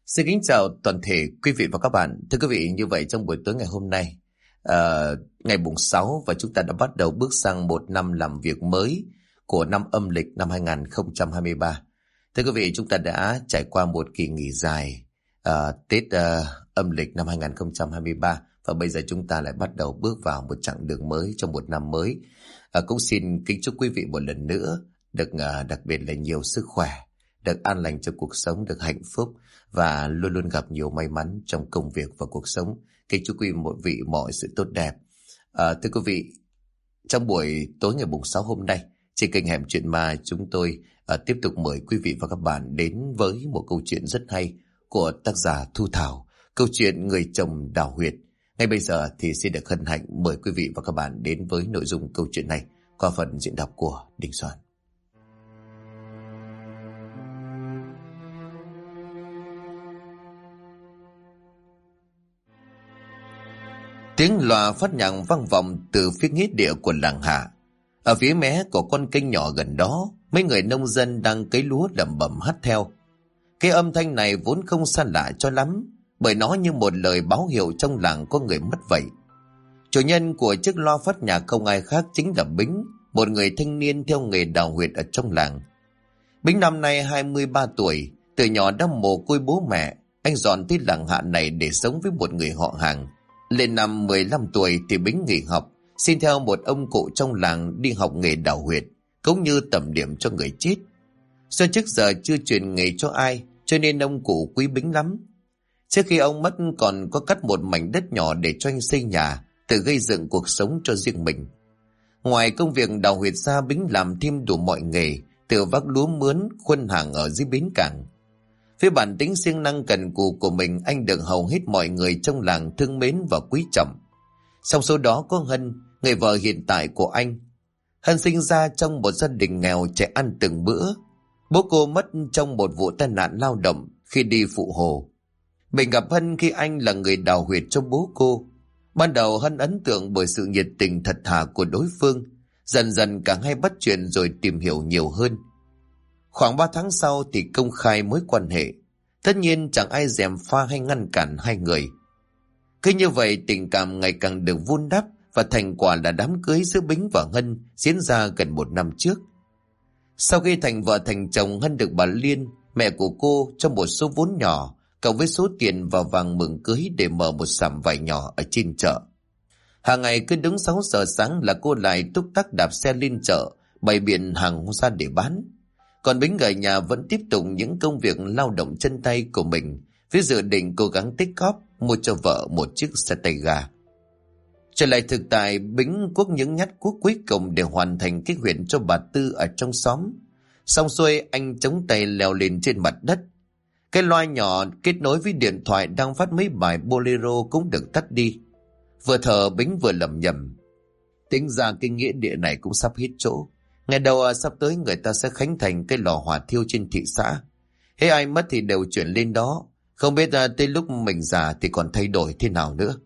Xin kính chào toàn thể quý vị và các bạn. Thưa quý vị, như vậy trong buổi tối ngày hôm nay, ngày mùng 6 và chúng ta đã bắt đầu bước sang một năm làm việc mới của năm âm lịch năm 2023. Thưa quý vị, chúng ta đã trải qua một kỳ nghỉ dài Tết âm lịch năm 2023 và bây giờ chúng ta lại bắt đầu bước vào một chặng đường mới trong một năm mới. Cũng xin kính chúc quý vị một lần nữa được đặc biệt là nhiều sức khỏe, được an lành cho cuộc sống, được hạnh phúc và luôn luôn gặp nhiều may mắn trong công việc và cuộc sống. Kính chúc quý vị mọi sự tốt đẹp. Thưa quý vị, trong buổi tối ngày mùng 6 hôm nay, trên kênh Hẻm Chuyện Ma chúng tôi tiếp tục mời quý vị và các bạn đến với một câu chuyện rất hay của tác giả Thu Thảo, câu chuyện Người chồng đào huyệt. Ngay bây giờ thì xin được hân hạnh mời quý vị và các bạn đến với nội dung câu chuyện này qua phần diễn đọc của Đình Soạn. Tiếng loa phát nhạc vang vọng từ phía nghĩa địa của làng Hạ. Ở phía mé của con kênh nhỏ gần đó, mấy người nông dân đang cấy lúa lẩm bẩm hát theo. Cái âm thanh này vốn không xa lạ cho lắm, bởi nó như một lời báo hiệu trong làng có người mất vậy. Chủ nhân của chiếc loa phát nhạc không ai khác chính là Bính, một người thanh niên theo nghề đào huyệt ở trong làng. Bính năm nay 23 tuổi, từ nhỏ đã mồ côi bố mẹ. Anh dọn tới làng Hạ này để sống với một người họ hàng. Lên năm 15 tuổi thì Bính nghỉ học, xin theo một ông cụ trong làng đi học nghề đào huyệt, cũng như tẩm điểm cho người chết. Do trước giờ chưa truyền nghề cho ai, cho nên ông cụ quý Bính lắm. Trước khi ông mất còn có cắt một mảnh đất nhỏ để cho anh xây nhà, tự gây dựng cuộc sống cho riêng mình. Ngoài công việc đào huyệt ra, Bính làm thêm đủ mọi nghề, từ vác lúa mướn, khuân hàng ở dưới bến cảng. Với bản tính siêng năng cần cù của mình, anh được hầu hết mọi người trong làng thương mến và quý trọng. Trong số đó có Hân, người vợ hiện tại của anh. Hân sinh ra trong một gia đình nghèo, chạy ăn từng bữa. Bố cô mất trong một vụ tai nạn lao động khi đi phụ hồ. Mình gặp Hân khi anh là người đào huyệt cho bố cô. Ban đầu Hân ấn tượng bởi sự nhiệt tình thật thà của đối phương. Dần dần cả hai bắt chuyện rồi tìm hiểu nhiều hơn. Khoảng 3 tháng sau thì công khai mối quan hệ. Tất nhiên chẳng ai gièm pha hay ngăn cản hai người. Cứ như vậy tình cảm ngày càng được vun đắp, và thành quả là đám cưới giữa Bính và Hân diễn ra gần 1 năm trước. Sau khi thành vợ thành chồng, Hân được bà Liên, mẹ của cô, cho một số vốn nhỏ cộng với số tiền và vàng mừng cưới để mở một sạp vải nhỏ ở trên chợ. Hàng ngày cứ đúng 6 giờ sáng là cô lại túc tắc đạp xe lên chợ, bày biện hàng ra để bán. Còn Bính ở nhà vẫn tiếp tục những công việc lao động chân tay của mình, với dự định cố gắng tích góp mua cho vợ một chiếc xe tay ga. Trở lại thực tại, Bính cuốc những nhát cuốc cuối cùng để hoàn thành cái huyệt cho bà Tư ở trong xóm. Xong xuôi, anh chống tay leo lên trên mặt đất. Cái loa nhỏ kết nối với điện thoại đang phát mấy bài bolero cũng được tắt đi. Vừa thở, Bính vừa lẩm nhẩm: tính ra cái nghĩa địa này cũng sắp hết chỗ. Ngày đầu sắp tới người ta sẽ khánh thành cái lò hỏa thiêu trên thị xã. Thế ai mất thì đều chuyển lên đó. Không biết tới lúc mình già thì còn thay đổi thế nào nữa.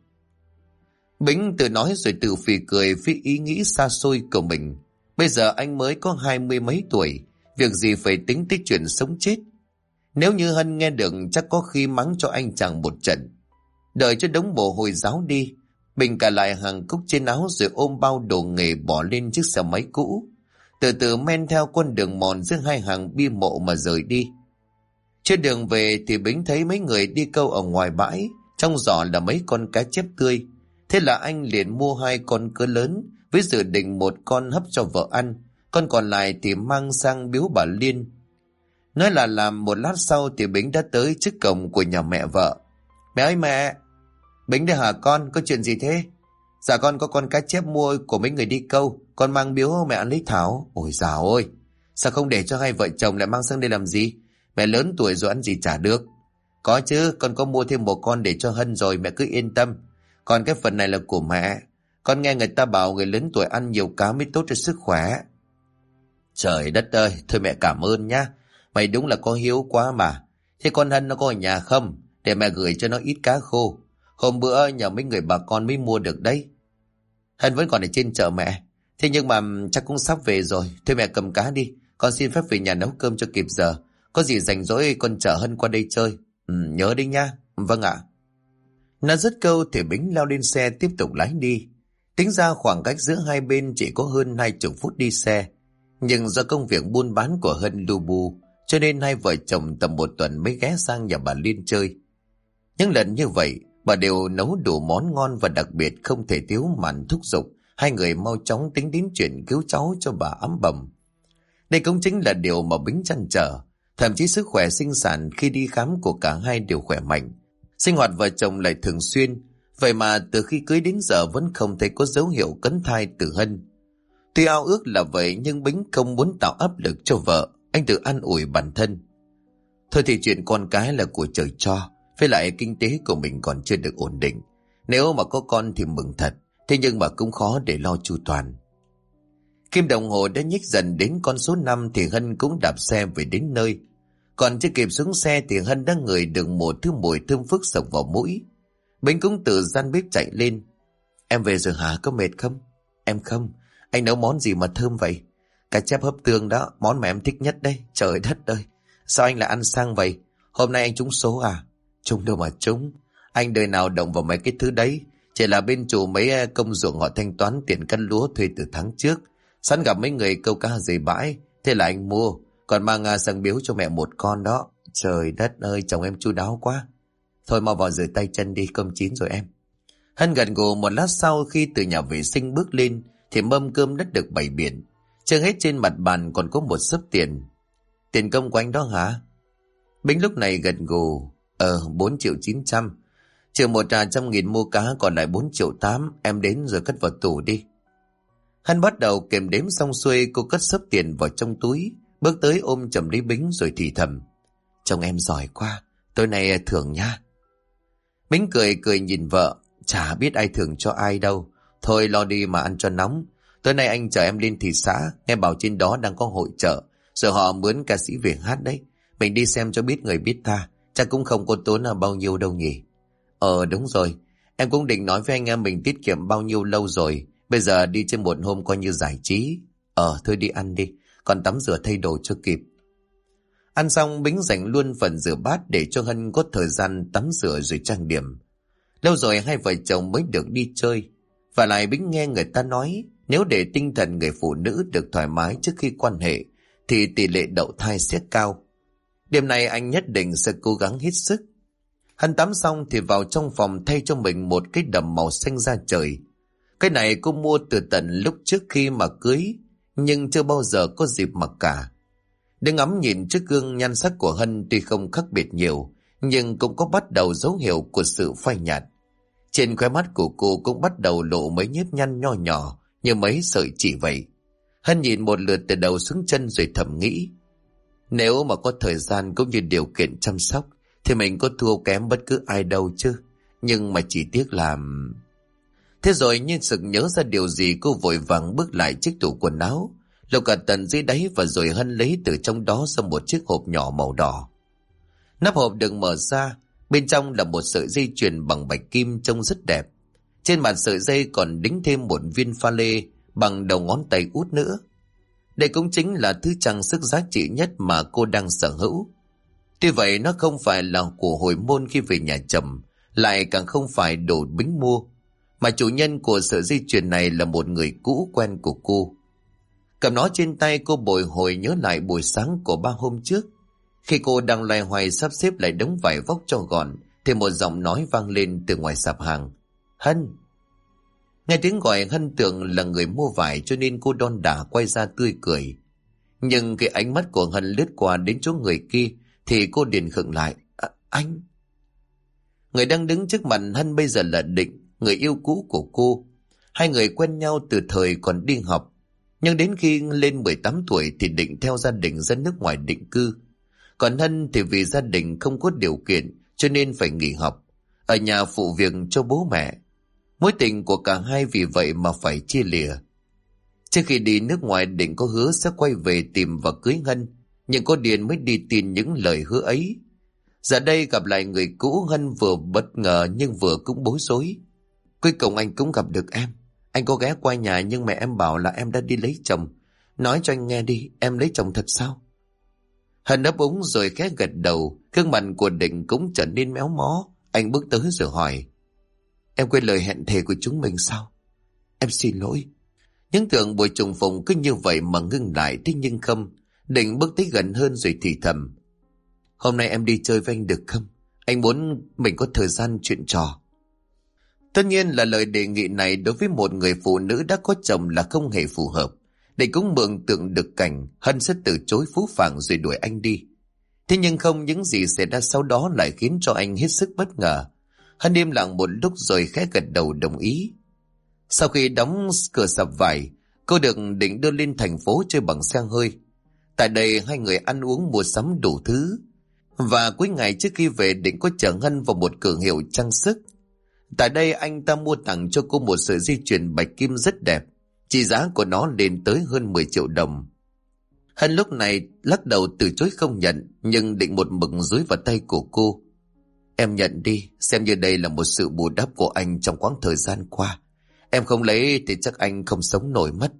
Bính tự nói rồi tự phì cười với ý nghĩ xa xôi của mình. Bây giờ anh mới có 20 mấy tuổi, việc gì phải tính tới chuyện sống chết. Nếu như Hân nghe được chắc có khi mắng cho anh chàng một trận. Đợi cho đống mồ hôi ráo đi, Bình cả lại hàng cúc trên áo rồi ôm bao đồ nghề bỏ lên chiếc xe máy cũ, từ từ men theo con đường mòn giữa hai hàng bia mộ mà rời đi. Trên đường về thì Bính thấy mấy người đi câu ở ngoài bãi, trong giỏ là mấy con cá chép tươi. Thế là anh liền mua 2 con cỡ lớn, với dự định một con hấp cho vợ ăn, con còn lại thì mang sang biếu bà Liên. Nói là làm một lát sau thì Bính đã tới trước cổng của nhà mẹ vợ. Mẹ ơi mẹ! Bính đây hả con, có chuyện gì thế? Dạ con có con cá chép mua của mấy người đi câu, con mang biếu mẹ ăn lấy thảo. Ôi dào ôi, sao không để cho hai vợ chồng lại mang sang đây làm gì? Mẹ lớn tuổi rồi ăn gì chả được. Có chứ, con có mua thêm một con để cho Hân rồi, mẹ cứ yên tâm. Còn cái phần này là của mẹ. Con nghe người ta bảo người lớn tuổi ăn nhiều cá mới tốt cho sức khỏe. Trời đất ơi, thôi mẹ cảm ơn nhá. Mày đúng là có hiếu quá mà. Thế con Hân nó có ở nhà không? Để mẹ gửi cho nó ít cá khô. Hôm bữa nhờ mấy người bà con mới mua được đấy. Hân vẫn còn ở trên chợ mẹ. Thế nhưng mà chắc cũng sắp về rồi. Thôi mẹ cầm cá đi. Con xin phép về nhà nấu cơm cho kịp giờ. Có gì rảnh rỗi con chở Hân qua đây chơi. Nhớ đi nha. Vâng ạ. Nó dứt câu thì Bính lao lên xe tiếp tục lái đi. Tính ra khoảng cách giữa hai bên chỉ có hơn 20 phút đi xe. Nhưng do công việc buôn bán của Hân lu bu, cho nên hai vợ chồng tầm một tuần mới ghé sang nhà bà Liên chơi. Những lần như vậy, bà đều nấu đủ món ngon và đặc biệt không thể thiếu màn thúc giục hai người mau chóng tính đến chuyện cứu cháu cho bà ấm bầm. Đây cũng chính là điều mà Bính trăn trở. Thậm chí sức khỏe sinh sản khi đi khám của cả hai đều khỏe mạnh. Sinh hoạt vợ chồng lại thường xuyên. Vậy mà từ khi cưới đến giờ vẫn không thấy có dấu hiệu cấn thai từ Hân. Tuy ao ước là vậy nhưng Bính không muốn tạo áp lực cho vợ. Anh tự an ủi bản thân. Thôi thì chuyện con cái là của trời cho. Với lại kinh tế của mình còn chưa được ổn định. Nếu mà có con thì mừng thật. Thế nhưng mà cũng khó để lo chu toàn. Kim đồng hồ đã nhích dần đến con số 5 thì Hân cũng đạp xe về đến nơi. Còn chưa kịp xuống xe thì Hân đã ngửi được một thứ mùi thơm phức sộc vào mũi. Bính cũng từ gian bếp chạy lên. Em về rồi hả, có mệt không? Em không. Anh nấu món gì mà thơm vậy? Cá chép hấp tương đó, món mà em thích nhất đây. Trời đất ơi, sao anh lại ăn sang vậy? Hôm nay anh trúng số à? Trúng đâu mà trúng. Anh đời nào động vào mấy cái thứ đấy. Chỉ là bên chủ mấy công ruộng họ thanh toán tiền cân lúa thuê từ tháng trước. Sẵn gặp mấy người câu cá dưới bãi. Thế là anh mua. Còn mang sang biếu cho mẹ một con đó. Trời đất ơi, chồng em chu đáo quá. Thôi mau vào rửa tay chân đi, cơm chín rồi em. Hân gật gù. Một lát sau khi từ nhà vệ sinh bước lên thì mâm cơm đã được bày biện. Trên hết trên mặt bàn còn có một xấp tiền. Tiền công của anh đó hả? Bính lúc này gật gù. 4.900.000. Trừ 100.000 mua cá còn lại 4.800.000. Em đến rồi cất vào tủ đi. Hân bắt đầu kèm đếm xong xuôi, cô cất xấp tiền vào trong túi, bước tới ôm chầm lấy Bính rồi thì thầm. Chồng em giỏi quá, tối nay thưởng nha. Bính cười cười nhìn vợ. Chả biết ai thưởng cho ai đâu. Thôi lo đi mà ăn cho nóng. Tối nay anh chở em lên thị xã, nghe bảo trên đó đang có hội chợ, rồi họ mướn ca sĩ về hát đấy. Mình đi xem cho biết người biết ta. Chắc cũng không có tốn bao nhiêu đâu nhỉ. Đúng rồi. Em cũng định nói với anh em mình tiết kiệm bao nhiêu lâu rồi. Bây giờ đi trên một hôm coi như giải trí. Thôi đi ăn đi. Còn tắm rửa thay đồ cho kịp. Ăn xong Bính dành luôn phần rửa bát để cho Hân có thời gian tắm rửa rồi trang điểm. Lâu rồi hai vợ chồng mới được đi chơi. Và lại Bính nghe người ta nói nếu để tinh thần người phụ nữ được thoải mái trước khi quan hệ thì tỷ lệ đậu thai sẽ cao. Đêm nay anh nhất định sẽ cố gắng hết sức. Hân tắm xong thì vào trong phòng thay cho mình một cái đầm màu xanh da trời. Cái này cô mua từ tận lúc trước khi mà cưới, nhưng chưa bao giờ có dịp mặc cả. Đứng ngắm nhìn trước gương nhan sắc của Hân tuy không khác biệt nhiều, nhưng cũng có bắt đầu dấu hiệu của sự phai nhạt. Trên khóe mắt của cô cũng bắt đầu lộ mấy nếp nhăn nho nhỏ như mấy sợi chỉ vậy. Hân nhìn một lượt từ đầu xuống chân rồi thầm nghĩ. Nếu mà có thời gian cũng như điều kiện chăm sóc thì mình có thua kém bất cứ ai đâu chứ. Nhưng mà chỉ tiếc là... Thế rồi như sực nhớ ra điều gì, cô vội vàng bước lại chiếc tủ quần áo, lục cả tận dưới đáy và rồi Hân lấy từ trong đó ra một chiếc hộp nhỏ màu đỏ. Nắp hộp được mở ra, bên trong là một sợi dây chuyền bằng bạch kim trông rất đẹp. Trên mặt sợi dây còn đính thêm một viên pha lê bằng đầu ngón tay út nữa. Đây cũng chính là thứ trang sức giá trị nhất mà cô đang sở hữu. Tuy vậy nó không phải là của hồi môn khi về nhà chồng, lại càng không phải đồ Bính mua, mà chủ nhân của sợi dây chuyền này là một người cũ quen của cô. Cầm nó trên tay, cô bồi hồi nhớ lại buổi sáng của 3 hôm trước. Khi cô đang loay hoay sắp xếp lại đống vải vóc cho gọn thì một giọng nói vang lên từ ngoài sạp hàng. Hân! Nghe tiếng gọi Hân tưởng là người mua vải cho nên cô đon đả quay ra tươi cười. Nhưng cái ánh mắt của Hân lướt qua đến chỗ người kia thì cô liền khựng lại. Anh! Người đang đứng trước mặt Hân bây giờ là Định, người yêu cũ của cô. Hai người quen nhau từ thời còn đi học. Nhưng đến khi lên 18 tuổi thì Định theo gia đình ra nước ngoài định cư. Còn Hân thì vì gia đình không có điều kiện cho nên phải nghỉ học, ở nhà phụ việc cho bố mẹ. Mối tình của cả hai vì vậy mà phải chia lìa. Trước khi đi nước ngoài Định có hứa sẽ quay về tìm và cưới Hân, nhưng có điên mới đi tin những lời hứa ấy. Giờ đây gặp lại người cũ, Hân vừa bất ngờ nhưng vừa cũng bối rối. Cuối cùng anh cũng gặp được em. Anh có ghé qua nhà nhưng mẹ em bảo là em đã đi lấy chồng. Nói cho anh nghe đi, em lấy chồng thật sao? Hân ấp úng rồi khẽ gật đầu, Gương mặt của Định cũng trở nên méo mó. Anh bước tới rồi hỏi: Em quên lời hẹn thề của chúng mình sao? Em xin lỗi. Những tưởng buổi trùng phùng cứ như vậy mà ngưng lại, thế nhưng không. Định bước tới gần hơn rồi thì thầm: Hôm nay em đi chơi với anh được không? Anh muốn mình có thời gian chuyện trò. Tất nhiên là lời đề nghị này đối với một người phụ nữ đã có chồng là không hề phù hợp. Định cũng mường tượng được cảnh Hân sẽ từ chối phũ phàng rồi đuổi anh đi. Thế nhưng không, những gì xảy ra sau đó lại khiến cho anh hết sức bất ngờ. Hân im lặng một lúc rồi khẽ gật đầu đồng ý. Sau khi đóng cửa sập vải, cô được Định đưa lên thành phố chơi bằng xe hơi. Tại đây hai người ăn uống mua sắm đủ thứ. Và cuối ngày trước khi về, Định có chở Hân vào một cửa hiệu trang sức. Tại đây anh ta mua tặng cho cô một sợi dây chuyền bạch kim rất đẹp. Trị giá của nó lên tới hơn 10 triệu đồng. Hân lúc này lắc đầu từ chối không nhận, nhưng Định một mực dúi vào tay của cô. Em nhận đi, xem như đây là một sự bù đắp của anh trong quãng thời gian qua. Em không lấy thì chắc anh không sống nổi mất.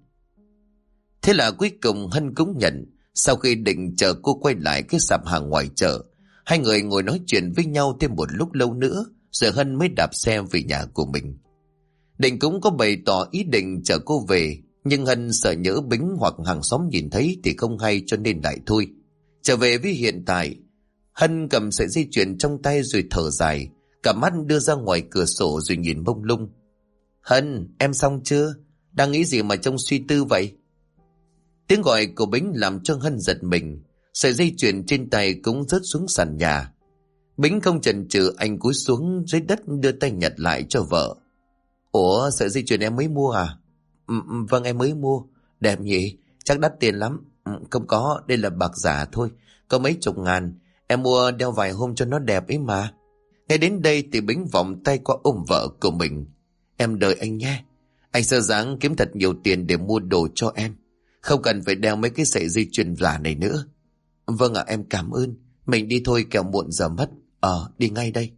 Thế là cuối cùng Hân cũng nhận. Sau khi Định chờ cô quay lại cái sạp hàng ngoài chợ, hai người ngồi nói chuyện với nhau thêm một lúc lâu nữa, rồi Hân mới đạp xe về nhà của mình. Định cũng có bày tỏ ý định chở cô về, nhưng Hân sợ nhỡ Bính hoặc hàng xóm nhìn thấy thì không hay, cho nên lại thôi. Trở về với hiện tại, Hân cầm sợi dây chuyền trong tay rồi thở dài, cả mắt đưa ra ngoài cửa sổ rồi nhìn mông lung. Hân, em xong chưa? Đang nghĩ gì mà trông suy tư vậy? Tiếng gọi của Bính làm cho Hân giật mình. Sợi dây chuyền trên tay cũng rớt xuống sàn nhà. Bính không chần chừ, anh cúi xuống dưới đất đưa tay nhặt lại cho vợ. Ủa, sợi dây chuyền em mới mua à? Vâng, em mới mua. Đẹp nhỉ? Chắc đắt tiền lắm. Không có, đây là bạc giả thôi. Có mấy chục ngàn. Em mua đeo vài hôm cho nó đẹp ấy mà. Ngay đến đây thì Bính vòng tay qua ôm vợ của mình. Em đợi anh nhé. Anh sơ dáng kiếm thật nhiều tiền để mua đồ cho em. Không cần phải đeo mấy cái sợi dây chuyền giả này nữa. Vâng ạ, em cảm ơn. Mình đi thôi kẻo muộn giờ mất. Đi ngay đây.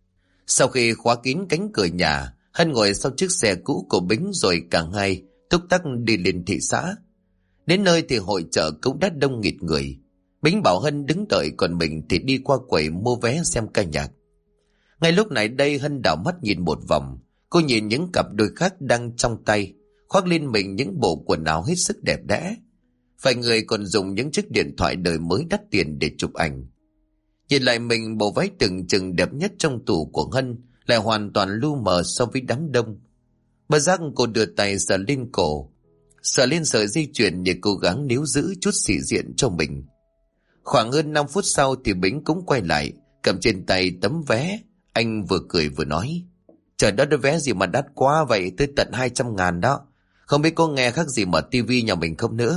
Sau khi khóa kín cánh cửa nhà, Hân ngồi sau chiếc xe cũ của Bính rồi cả hai túc tắc đi lên thị xã. Đến nơi thì hội chợ cũng đã đông nghịt người. Bính bảo Hân đứng đợi, còn mình thì đi qua quầy mua vé xem ca nhạc. Ngay lúc này đây Hân đảo mắt nhìn một vòng. Cô nhìn những cặp đôi khác đang trong tay khoác lên mình những bộ quần áo hết sức đẹp đẽ. Vài người còn dùng những chiếc điện thoại đời mới đắt tiền để chụp ảnh. Nhìn lại mình, bộ váy tưởng chừng đẹp nhất trong tủ của Hân lại hoàn toàn lu mờ so với đám đông. Bất giác cô đưa tay sờ lên cổ, sờ lên sợi dây chuyền để cố gắng níu giữ chút sĩ diện cho mình. Khoảng hơn 5 phút sau thì Bính cũng quay lại, cầm trên tay tấm vé. Anh vừa cười vừa nói: Trời đất ơi, vé gì mà đắt quá vậy, tới tận 200.000 đó. Không biết có nghe khác gì mở tivi nhà mình không nữa.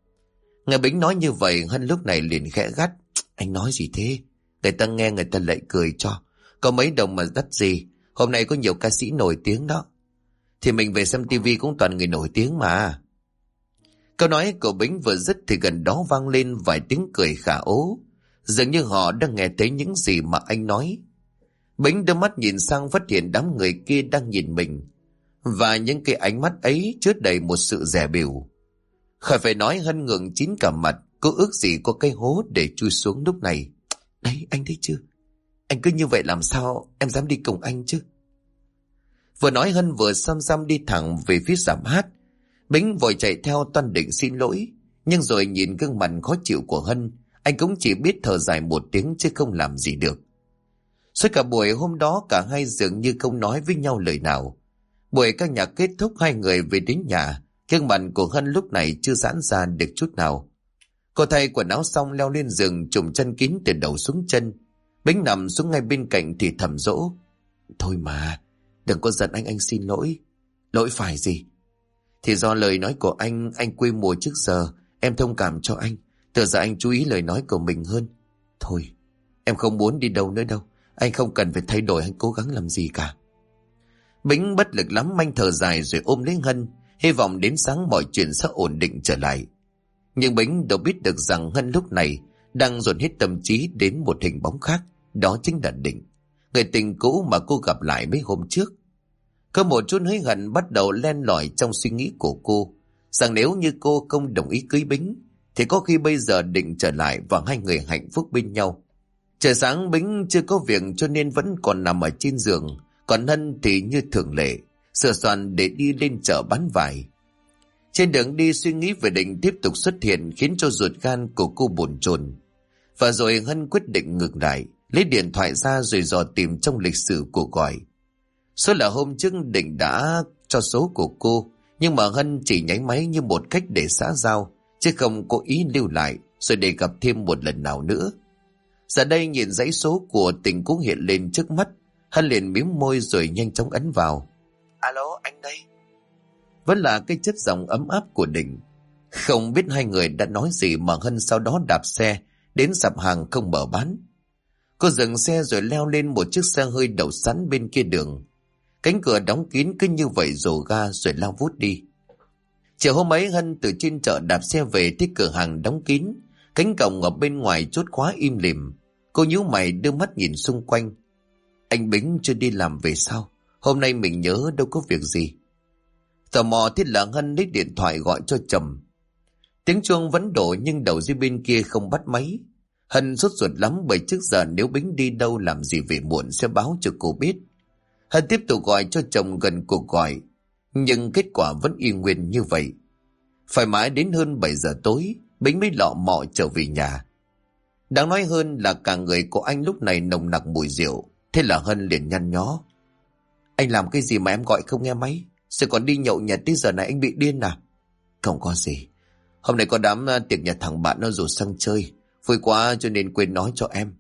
Nghe Bính nói như vậy, Hân lúc này liền khẽ gắt: Anh nói gì thế? Người ta nghe người ta lại cười cho. Có mấy đồng mà đắt gì. Hôm nay có nhiều ca sĩ nổi tiếng đó. Thì mình về xem tivi cũng toàn người nổi tiếng mà. Câu nói của Bính vừa dứt thì gần đó vang lên vài tiếng cười khả ố. Dường như họ đang nghe thấy những gì mà anh nói. Bính đưa mắt nhìn sang, phát hiện đám người kia đang nhìn mình. Và những cái ánh mắt ấy chứa đầy một sự dè bỉu. Khỏi phải nói, Hân ngượng chín cả mặt. Cô ước gì có cái hố để chui xuống lúc này. Đấy, anh thấy chưa? Anh cứ như vậy làm sao em dám đi cùng anh chứ? Vừa nói Hân vừa xăm xăm đi thẳng về phía giảm hát. Bính vội chạy theo toan định xin lỗi. Nhưng rồi nhìn gương mặt khó chịu của Hân, anh cũng chỉ biết thở dài một tiếng chứ không làm gì được. Suốt cả buổi hôm đó cả hai dường như không nói với nhau lời nào. Buổi ca nhạc kết thúc, hai người về đến nhà. Gương mặt của Hân lúc này chưa giãn ra được chút nào. Cô thay quần áo xong leo lên giường, trùm chân kín từ đầu xuống chân. Bính nằm xuống ngay bên cạnh thì thầm dỗ: Thôi mà, đừng có giận anh xin lỗi. Lỗi phải gì? Thì do lời nói của anh quê mùa trước giờ. Em thông cảm cho anh. Từ giờ anh chú ý lời nói của mình hơn. Thôi, em không muốn đi đâu nữa đâu. Anh không cần phải thay đổi hay cố gắng làm gì cả. Bính bất lực lắm, anh thở dài rồi ôm lấy Hân, hy vọng đến sáng mọi chuyện sẽ ổn định trở lại. Nhưng Bính đâu biết được rằng Hân lúc này đang dồn hết tâm trí đến một hình bóng khác. Đó chính là Định, người tình cũ mà cô gặp lại mấy hôm trước. Có một chút hối hận bắt đầu len lỏi trong suy nghĩ của cô, rằng nếu như cô không đồng ý cưới Bính thì có khi bây giờ Định trở lại và hai người hạnh phúc bên nhau. Trời sáng Bính chưa có việc cho nên vẫn còn nằm ở trên giường, còn Hân thì như thường lệ, sửa soạn để đi lên chợ bán vải. Trên đường đi suy nghĩ về Định tiếp tục xuất hiện khiến cho ruột gan của cô bồn chồn. Và rồi Hân quyết định ngừng lại, lấy điện thoại ra rồi dò tìm trong lịch sử cuộc gọi. Số là hôm trước Định đã cho số của cô, nhưng mà Hân chỉ nháy máy như một cách để xã giao, chứ không có ý lưu lại rồi để gặp thêm một lần nào nữa. Giờ đây nhìn dãy số của Tình cũng hiện lên trước mắt, Hân liền mím môi rồi nhanh chóng ấn vào. Alo, anh đây. Vẫn là cái chất giọng ấm áp của Định. Không biết hai người đã nói gì mà Hân sau đó đạp xe đến sạp hàng không mở bán. Cô dừng xe rồi leo lên một chiếc xe hơi đậu sẵn bên kia đường. Cánh cửa đóng kín cứ như vậy rồ ga rồi lao vút đi. Chiều hôm ấy Hân từ trên chợ đạp xe về thấy cửa hàng đóng kín, cánh cổng ở bên ngoài chốt khóa im lìm. Cô nhíu mày đưa mắt nhìn xung quanh. Anh Bính chưa đi làm về sao? Hôm nay mình nhớ đâu có việc gì. Tò mò thế là Hân lấy điện thoại gọi cho chồng. Tiếng chuông vẫn đổ nhưng đầu dây bên kia không bắt máy. Hân sốt ruột lắm bởi trước giờ nếu Bính đi đâu làm gì về muộn sẽ báo cho cô biết. Hân tiếp tục gọi cho chồng gần cuộc gọi, nhưng kết quả vẫn y nguyên như vậy. Phải mãi đến hơn 7 giờ tối, Bính mới lọ mọ trở về nhà. Đáng nói hơn là cả người của anh lúc này nồng nặc mùi rượu, thế là Hân liền nhăn nhó. Anh làm cái gì mà em gọi không nghe máy? Sẽ còn đi nhậu nhẹt tới giờ này anh bị điên à? Không có gì. Hôm nay có đám tiệc nhà thằng bạn nó rủ sang chơi, vui quá cho nên quên nói cho em.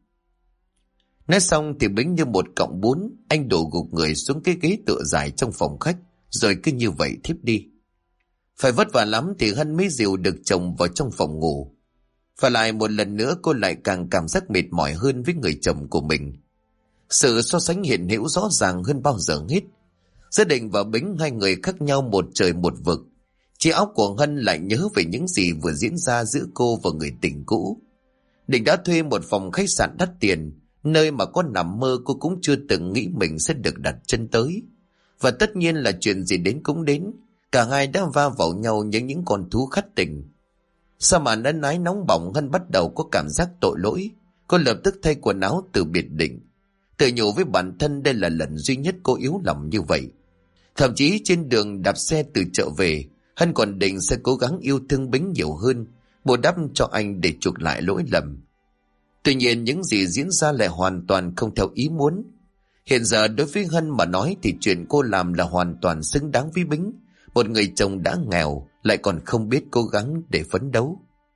Nói xong thì Bính như một cọng bún, anh đổ gục người xuống cái ghế tựa dài trong phòng khách, rồi cứ như vậy thiếp đi. Phải vất vả lắm thì Hân mới dìu được chồng vào trong phòng ngủ. Và lại một lần nữa cô lại càng cảm giác mệt mỏi hơn với người chồng của mình. Sự so sánh hiện hữu rõ ràng hơn bao giờ hết. Giữa Định và Bính hai người khác nhau một trời một vực. Chiếc óc của Hân lại nhớ về những gì vừa diễn ra giữa cô và người tình cũ. Định đã thuê một phòng khách sạn đắt tiền, nơi mà có nằm mơ cô cũng chưa từng nghĩ mình sẽ được đặt chân tới. Và tất nhiên là chuyện gì đến cũng đến, cả hai đã va vào nhau như những con thú khát tình. Sau màn ân ái nóng bỏng, Hân bắt đầu có cảm giác tội lỗi. Cô lập tức thay quần áo từ biệt Định, tự nhủ với bản thân đây là lần duy nhất cô yếu lòng như vậy. Thậm chí trên đường đạp xe từ chợ về, Hân còn định sẽ cố gắng yêu thương Bính nhiều hơn, bù đắp cho anh để chuộc lại lỗi lầm. Tuy nhiên những gì diễn ra lại hoàn toàn không theo ý muốn. Hiện giờ đối với Hân mà nói thì chuyện cô làm là hoàn toàn xứng đáng với Bính, một người chồng đã nghèo lại còn không biết cố gắng để phấn đấu.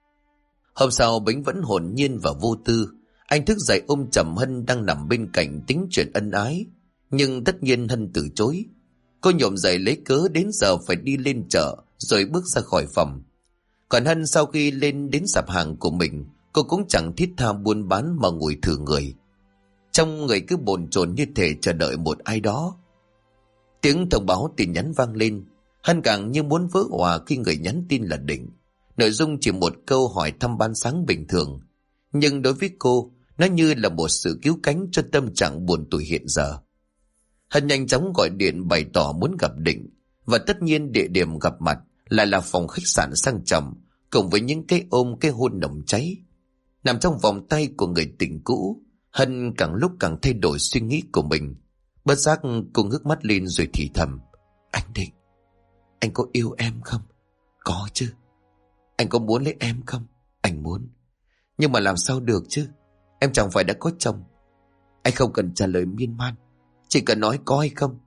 Hôm sau Bính vẫn hồn nhiên và vô tư. Anh thức dậy ôm chầm Hân đang nằm bên cạnh tính chuyện ân ái, nhưng tất nhiên Hân từ chối. Cô nhổm dậy lấy cớ đến giờ phải đi lên chợ rồi bước ra khỏi phòng. Còn Hân sau khi lên đến sạp hàng của mình, cô cũng chẳng thiết tha buôn bán mà ngồi thử người. Trong người cứ bồn chồn như thể chờ đợi một ai đó. Tiếng thông báo tin nhắn vang lên. Hân càng như muốn vỡ òa khi người nhắn tin là Định. Nội dung chỉ một câu hỏi thăm ban sáng bình thường, nhưng đối với cô, nó như là một sự cứu cánh cho tâm trạng buồn tủi hiện giờ. Hân nhanh chóng gọi điện bày tỏ muốn gặp Định, và tất nhiên địa điểm gặp mặt lại là phòng khách sạn sang trọng, cùng với những cái ôm cái hôn nồng cháy. Nằm trong vòng tay của người tình cũ, Hân càng lúc càng thay đổi suy nghĩ của mình. Bất giác cô ngước mắt lên rồi thì thầm. Anh Định, anh có yêu em không? Có chứ. Anh có muốn lấy em không? Anh muốn. Nhưng mà làm sao được chứ? Em chẳng phải đã có chồng. Anh không cần trả lời miên man, chỉ cần nói có hay không.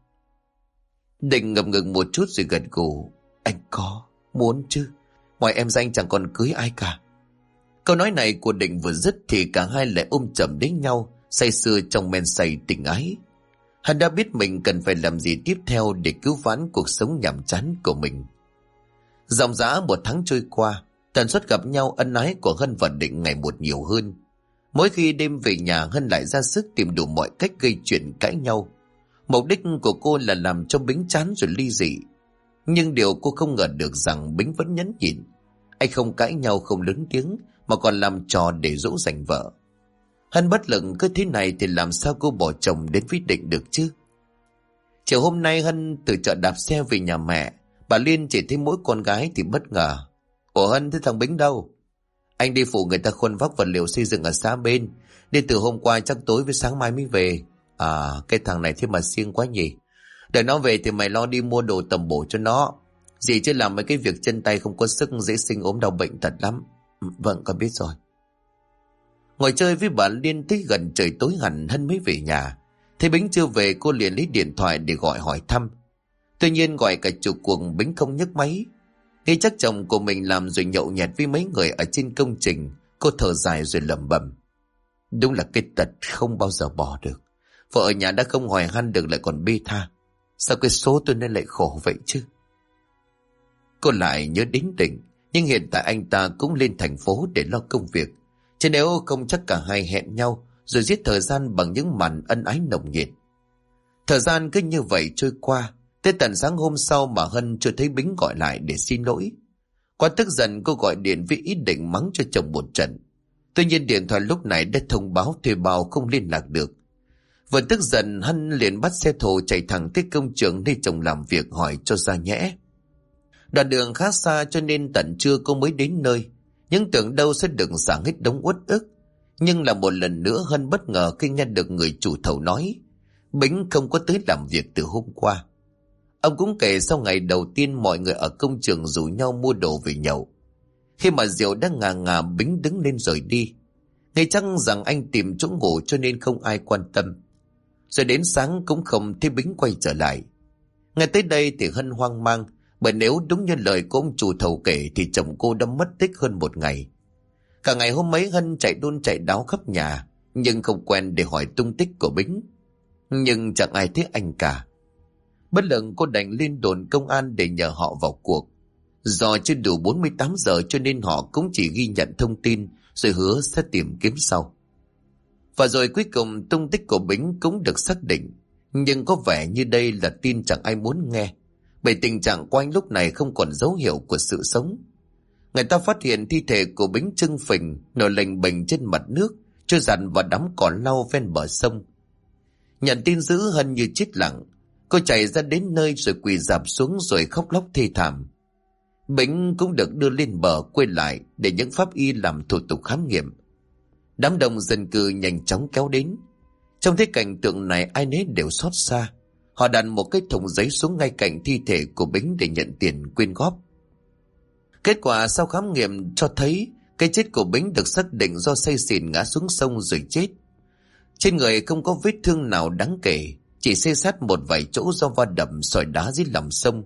Định ngập ngừng một chút rồi gật gù. Anh có, muốn chứ. Ngoài em ra anh chẳng còn cưới ai cả. Câu nói này của Định vừa dứt thì cả hai lại ôm chầm đến nhau, say sưa trong men say tình ái. Hắn đã biết mình cần phải làm gì tiếp theo để cứu vãn cuộc sống nhàm chán của mình. Dòng dã một tháng trôi qua, tần suất gặp nhau ân ái của Hân và Định ngày một nhiều hơn. Mỗi khi đêm về nhà, Hân lại ra sức tìm đủ mọi cách gây chuyện cãi nhau. Mục đích của cô là làm cho Bính chán rồi ly dị. Nhưng điều cô không ngờ được rằng Bính vẫn nhẫn nhịn. Anh không cãi nhau, không lớn tiếng, mà còn làm trò để dỗ dành vợ. Hân bất lực cứ thế này thì làm sao cô bỏ chồng đến với Định được chứ? Chiều hôm nay Hân từ chợ đạp xe về nhà mẹ. Bà Liên chỉ thấy mỗi con gái thì bất ngờ. Ủa Hân, thế thằng Bính đâu? Anh đi phụ người ta khuân vác vật liệu xây dựng ở xã bên. Đi từ hôm qua chắc tối với sáng mai mới về. À, cái thằng này thế mà siêng quá nhỉ. Đợi nó về thì mày lo đi mua đồ tầm bổ cho nó. Dì chứ làm mấy cái việc chân tay không có sức, dễ sinh ốm đau bệnh tật lắm. Vâng, con biết rồi. Ngồi chơi với bà Liên tới gần trời tối hẳn, Hân mới về nhà. Thấy Bính chưa về, cô liền lấy điện thoại để gọi hỏi thăm. Tuy nhiên gọi cả chục cuộc Bính không nhấc máy. Nghĩ chắc chồng của mình làm rồi nhậu nhẹt với mấy người ở trên công trình, cô thở dài rồi lẩm bẩm. Đúng là cái tật không bao giờ bỏ được. Vợ ở nhà đã không hỏi han được lại còn bê tha. Sao cái số tôi nên lại khổ vậy chứ? Cô lại nhớ đến Định, nhưng hiện tại anh ta cũng lên thành phố để lo công việc. Chứ nếu không chắc cả hai hẹn nhau rồi giết thời gian bằng những màn ân ái nồng nhiệt. Thời gian cứ như vậy trôi qua, tới tận sáng hôm sau mà Hân chưa thấy Bính gọi lại để xin lỗi. Quá tức giận, cô gọi điện với ý định mắng cho chồng một trận. Tuy nhiên điện thoại lúc này đã thông báo thuê bao không liên lạc được. Vừa tức giận, Hân liền bắt xe thồ chạy thẳng tới công trường nơi chồng làm việc hỏi cho ra nhẽ. Đoạn đường khá xa cho nên tận trưa cô mới đến nơi, nhưng tưởng đâu sẽ được xả hết đống uất ức. Nhưng là một lần nữa Hân bất ngờ khi nghe được người chủ thầu nói Bính không có tới làm việc từ hôm qua. Ông cũng kể sau ngày đầu tiên mọi người ở công trường rủ nhau mua đồ về nhậu. Khi mà rượu đã ngà ngà, Bính đứng lên rời đi. Nghe chắc rằng anh tìm chỗ ngủ cho nên không ai quan tâm. Rồi đến sáng cũng không thấy Bính quay trở lại. Ngay tới đây thì Hân hoang mang, bởi nếu đúng như lời của ông chủ thầu kể thì chồng cô đã mất tích hơn một ngày. Cả ngày hôm ấy Hân chạy đôn chạy đáo khắp nhà, nhưng không quen để hỏi tung tích của Bính. Nhưng chẳng ai thấy anh cả. Bất lực cô đành lên đồn công an để nhờ họ vào cuộc. Do chưa đủ 48 giờ cho nên họ cũng chỉ ghi nhận thông tin rồi hứa sẽ tìm kiếm sau. Và rồi cuối cùng tung tích của Bính cũng được xác định. Nhưng có vẻ như đây là tin chẳng ai muốn nghe, bởi tình trạng của anh lúc này không còn dấu hiệu của sự sống. Người ta phát hiện thi thể của Bính trưng phình, nổi lềnh bềnh trên mặt nước, trôi dạt vào đám cỏ lau ven bờ sông. Nhận tin dữ, Hân như chết lặng. Cô chạy ra đến nơi rồi quỳ rạp xuống rồi khóc lóc thê thảm. Bính cũng được đưa lên bờ quay lại để những pháp y làm thủ tục khám nghiệm. Đám đông dân cư nhanh chóng kéo đến. Trong thế cảnh tượng này ai nấy đều xót xa. Họ đặt một cái thùng giấy xuống ngay cạnh thi thể của Bính để nhận tiền quyên góp. Kết quả sau khám nghiệm cho thấy cái chết của Bính được xác định do say xỉn ngã xuống sông rồi chết. Trên người không có vết thương nào đáng kể, chỉ xê xát một vài chỗ do va đập sỏi đá dưới lòng sông.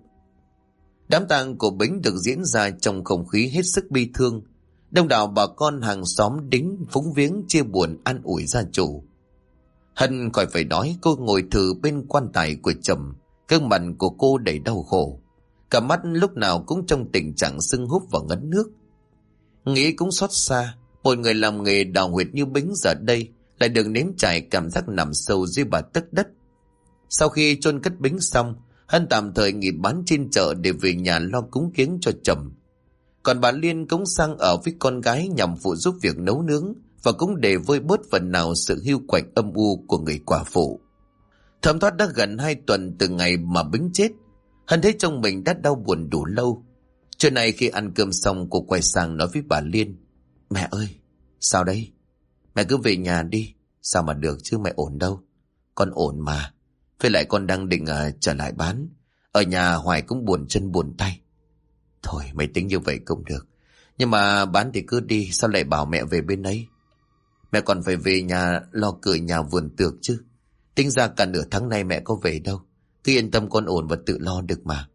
Đám tang của Bính được diễn ra trong không khí hết sức bi thương. Đông đảo bà con hàng xóm đến phúng viếng chia buồn an ủi gia chủ. Hân khỏi phải nói, cô ngồi thử bên quan tài của chồng, gương mặt của cô đầy đau khổ, cả mắt lúc nào cũng trong tình trạng sưng húp và ngấn nước. Nghĩ cũng xót xa, một người làm nghề đào huyệt như Bính giờ đây lại được nếm trải cảm giác nằm sâu dưới bà tấc đất. Sau khi chôn cất Bính xong, Hân tạm thời nghỉ bán trên chợ để về nhà lo cúng kiếng cho chồng. Còn bà Liên cũng sang ở với con gái nhằm phụ giúp việc nấu nướng và cũng để vơi bớt phần nào sự hiu quạnh âm u của người quả phụ. Thấm thoát đã gần 2 tuần từ ngày mà Bính chết. Hân thấy trong mình đã đau buồn đủ lâu. Trưa nay khi ăn cơm xong, cô quay sang nói với bà Liên: Mẹ ơi, sao đây? Mẹ cứ về nhà đi. Sao mà được chứ, mẹ ổn đâu. Con ổn mà. Với lại con đang định trở lại bán. Ở nhà hoài cũng buồn chân buồn tay. Thôi mày tính như vậy cũng được. Nhưng mà bán thì cứ đi, sao lại bảo mẹ về bên ấy? Mẹ còn phải về nhà lo cửa nhà vườn tược chứ. Tính ra cả nửa tháng nay mẹ có về đâu. Cứ yên tâm, con ổn và tự lo được mà.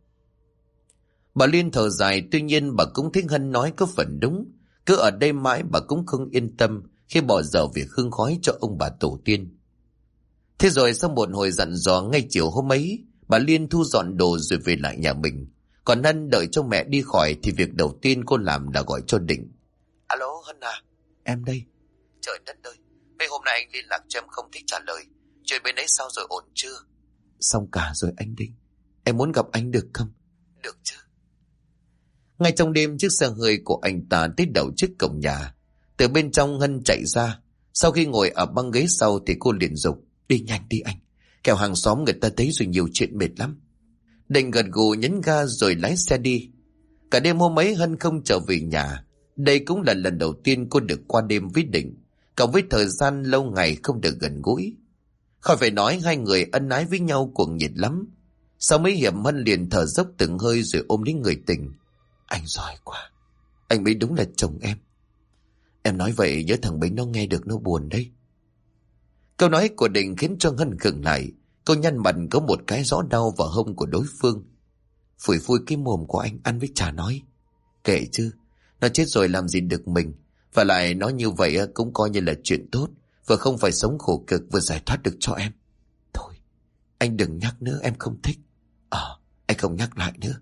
Bà Liên thở dài, tuy nhiên bà cũng thấy Hân nói có phần đúng. Cứ ở đây mãi bà cũng không yên tâm khi bỏ dở việc hương khói cho ông bà tổ tiên. Thế rồi sau một hồi dặn dò, ngay chiều hôm ấy, bà Liên thu dọn đồ rồi về lại nhà mình. Còn Hân đợi cho mẹ đi khỏi thì việc đầu tiên cô làm là gọi cho Định. Alo Hân à? Em đây. Trời đất ơi, mấy hôm nay anh liên lạc cho em không thích trả lời. Chuyện bên ấy sao rồi, ổn chưa? Xong cả rồi anh Định. Em muốn gặp anh được không? Được chứ. Ngay trong đêm, chiếc xe hơi của anh ta tới đậu trước cổng nhà. Từ bên trong Hân chạy ra. Sau khi ngồi ở băng ghế sau thì cô liền dục: Đi nhanh đi anh, kẻo hàng xóm người ta thấy rồi nhiều chuyện mệt lắm. Định gật gù nhấn ga rồi lái xe đi. Cả đêm hôm ấy Hân không trở về nhà. Đây cũng là lần đầu tiên cô được qua đêm với Định. cộng với thời gian lâu ngày không được gần gũi. Khỏi phải nói hai người ân ái với nhau cuồng nhiệt lắm. Sau mấy hiệp Hân liền thở dốc từng hơi rồi ôm lấy người tình. Anh giỏi quá, anh mới đúng là chồng em. Em nói vậy nhớ thằng Bính nó nghe được nó buồn đấy. Câu nói của Định khiến cho Hân khựng lại. Cô nhăn mặt có một cái rõ đau vào hông của đối phương. Phủi phui cái mồm của anh ăn với chả nói. Kệ chứ, nó chết rồi làm gì được mình. Và lại nói như vậy cũng coi như là chuyện tốt. Vừa không phải sống khổ cực vừa giải thoát được cho em. Thôi, anh đừng nhắc nữa, em không thích. Anh không nhắc lại nữa.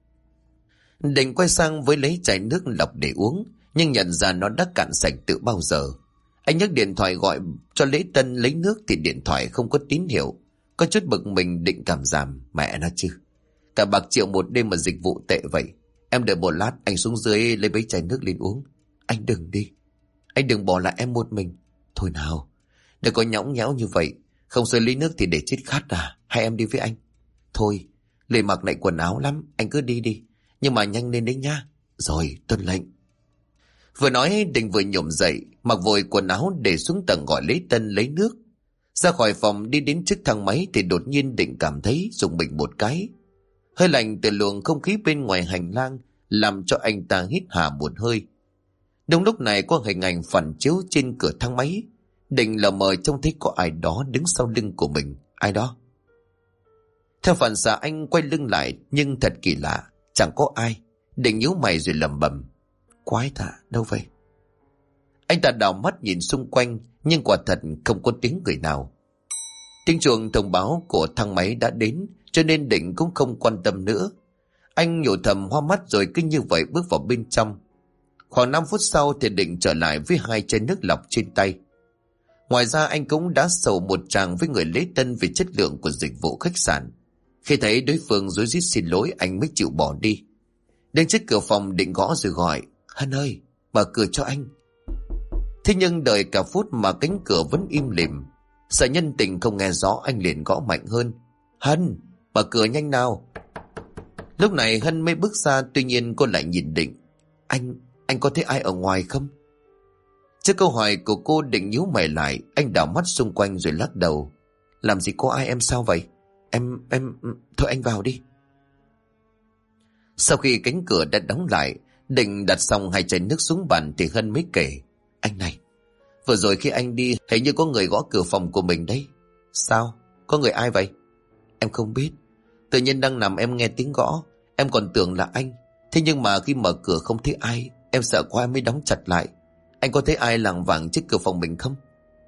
Định quay sang với lấy chai nước lọc để uống, nhưng nhận ra nó đã cạn sạch từ bao giờ. Anh nhấc điện thoại gọi cho Lễ Tân lấy nước thì điện thoại không có tín hiệu. Có chút bực mình định cảm giảm. Mẹ nó chứ, cả bạc triệu một đêm mà dịch vụ tệ vậy. Em đợi một lát, anh xuống dưới lấy mấy chai nước lên uống. Anh đừng đi, anh đừng bỏ lại em một mình. Thôi nào, đừng có nhõng nhẽo như vậy. Không xơi lấy nước thì để chết khát à? Hay em đi với anh? Thôi, Lê mặc lại quần áo lắm, anh cứ đi đi. Nhưng mà nhanh lên đấy nha. Rồi, tuân lệnh. Vừa nói Định vừa nhổm dậy, mặc vội quần áo để xuống tầng gọi Lễ Tân lấy nước. Ra khỏi phòng đi đến trước thang máy thì đột nhiên Định cảm thấy rùng mình một cái. Hơi lạnh từ luồng không khí bên ngoài hành lang làm cho anh ta hít hà một hơi. Đúng lúc này có hình ảnh phản chiếu trên cửa thang máy. Định lờ mờ trông thấy có ai đó đứng sau lưng của mình. Ai đó? Theo phản xạ anh quay lưng lại, nhưng thật kỳ lạ, chẳng có ai. Định nhíu mày rồi lẩm bẩm. Quái lạ, đâu vậy? Anh ta đảo mắt nhìn xung quanh, nhưng quả thật không có tiếng người nào. Tiếng chuông thông báo của thang máy đã đến, cho nên Định cũng không quan tâm nữa. Anh nhổ thầm hoa mắt rồi cứ như vậy bước vào bên trong. Khoảng 5 phút sau thì Định trở lại với 2 chai nước lọc trên tay. Ngoài ra anh cũng đã sầu một tràng với người Lễ Tân về chất lượng của dịch vụ khách sạn. Khi thấy đối phương rối rít xin lỗi, anh mới chịu bỏ đi. Đến trước cửa phòng Định gõ rồi gọi. Hân ơi, mở cửa cho anh. Thế nhưng đợi cả phút mà cánh cửa vẫn im lìm. Sợ nhân tình không nghe rõ, anh liền gõ mạnh hơn. Hân, mở cửa nhanh nào. Lúc này Hân mới bước ra, tuy nhiên cô lại nhìn Định. Anh có thấy ai ở ngoài không? Trước câu hỏi của cô, Định nhíu mày lại. Anh đảo mắt xung quanh rồi lắc đầu. Làm gì có ai, em sao vậy? Em... Thôi anh vào đi. Sau khi cánh cửa đã đóng lại, Định đặt xong 2 chai nước xuống bàn thì Hân mới kể. Anh này, vừa rồi khi anh đi hình như có người gõ cửa phòng của mình đấy. Sao? Có người ai vậy? Em không biết. Tự nhiên đang nằm em nghe tiếng gõ. Em còn tưởng là anh. Thế nhưng mà khi mở cửa không thấy ai, em sợ quá em mới đóng chặt lại. Anh có thấy ai lảng vảng trước cửa phòng mình không?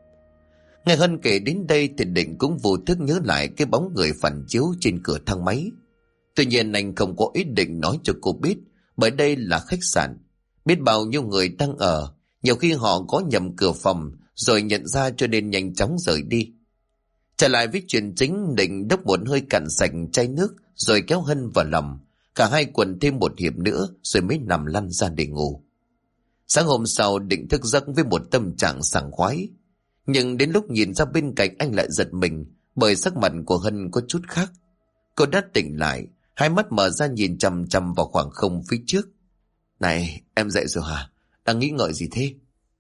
Nghe Hân kể đến đây thì Định cũng vô thức nhớ lại cái bóng người phản chiếu trên cửa thang máy. Tuy nhiên anh không có ý định nói cho cô biết, bởi đây là khách sạn. Biết bao nhiêu người đang ở, nhiều khi họ có nhầm cửa phòng rồi nhận ra cho nên nhanh chóng rời đi. Trở lại với chuyện chính, Định đốc một hơi cạn sạch chai nước rồi kéo Hân vào lòng. Cả hai quần thêm một hiệp nữa rồi mới nằm lăn ra để ngủ. Sáng hôm sau Định thức giấc với một tâm trạng sảng khoái. Nhưng đến lúc nhìn ra bên cạnh anh lại giật mình, bởi sắc mặt của Hân có chút khác. Cô đã tỉnh lại, hai mắt mở ra nhìn chằm chằm vào khoảng không phía trước. Này, em dậy rồi hả? Đang nghĩ ngợi gì thế?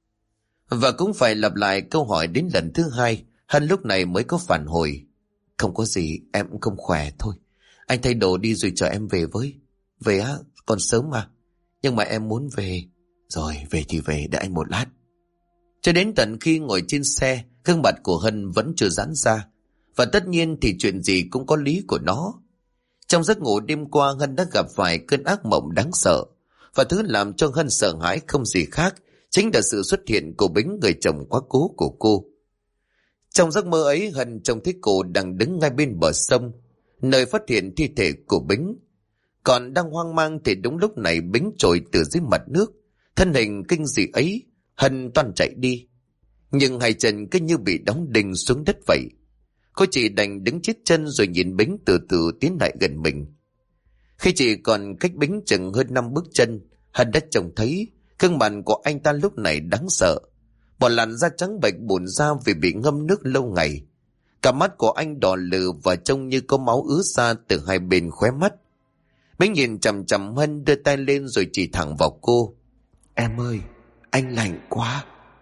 Và cũng phải lặp lại câu hỏi đến lần thứ 2, Hân lúc này mới có phản hồi. Không có gì, em cũng không khỏe thôi. Anh thay đồ đi rồi chờ em về với. Về á, còn sớm mà. Nhưng mà em muốn về. Rồi, về thì về, đợi anh một lát. Cho đến tận khi ngồi trên xe, gương mặt của Hân vẫn chưa giãn ra. Và tất nhiên thì chuyện gì cũng có lý của nó. Trong giấc ngủ đêm qua, Hân đã gặp phải cơn ác mộng đáng sợ. Và thứ làm cho Hân sợ hãi không gì khác chính là sự xuất hiện của Bính, người chồng quá cố của cô. Trong giấc mơ ấy, Hân trông thấy cô đang đứng ngay bên bờ sông, nơi phát hiện thi thể của Bính. Còn đang hoang mang thì đúng lúc này Bính trồi từ dưới mặt nước. Thân hình kinh dị ấy, Hân toan chạy đi. Nhưng hai chân cứ như bị đóng đinh xuống đất vậy. Cô chỉ đành đứng chết chân rồi nhìn Bính từ từ tiến lại gần mình. Khi chỉ còn cách Bính chừng hơn 5 bước chân, Hân đã trông thấy gương mặt của anh ta lúc này đáng sợ. Một làn da trắng bệch bùn ra vì bị ngâm nước lâu ngày. Cả mắt của anh đỏ lừ và trông như có máu ứa ra từ hai bên khóe mắt. Bính nhìn chằm chằm Hân, đưa tay lên rồi chỉ thẳng vào cô. Em ơi, anh lạnh quá.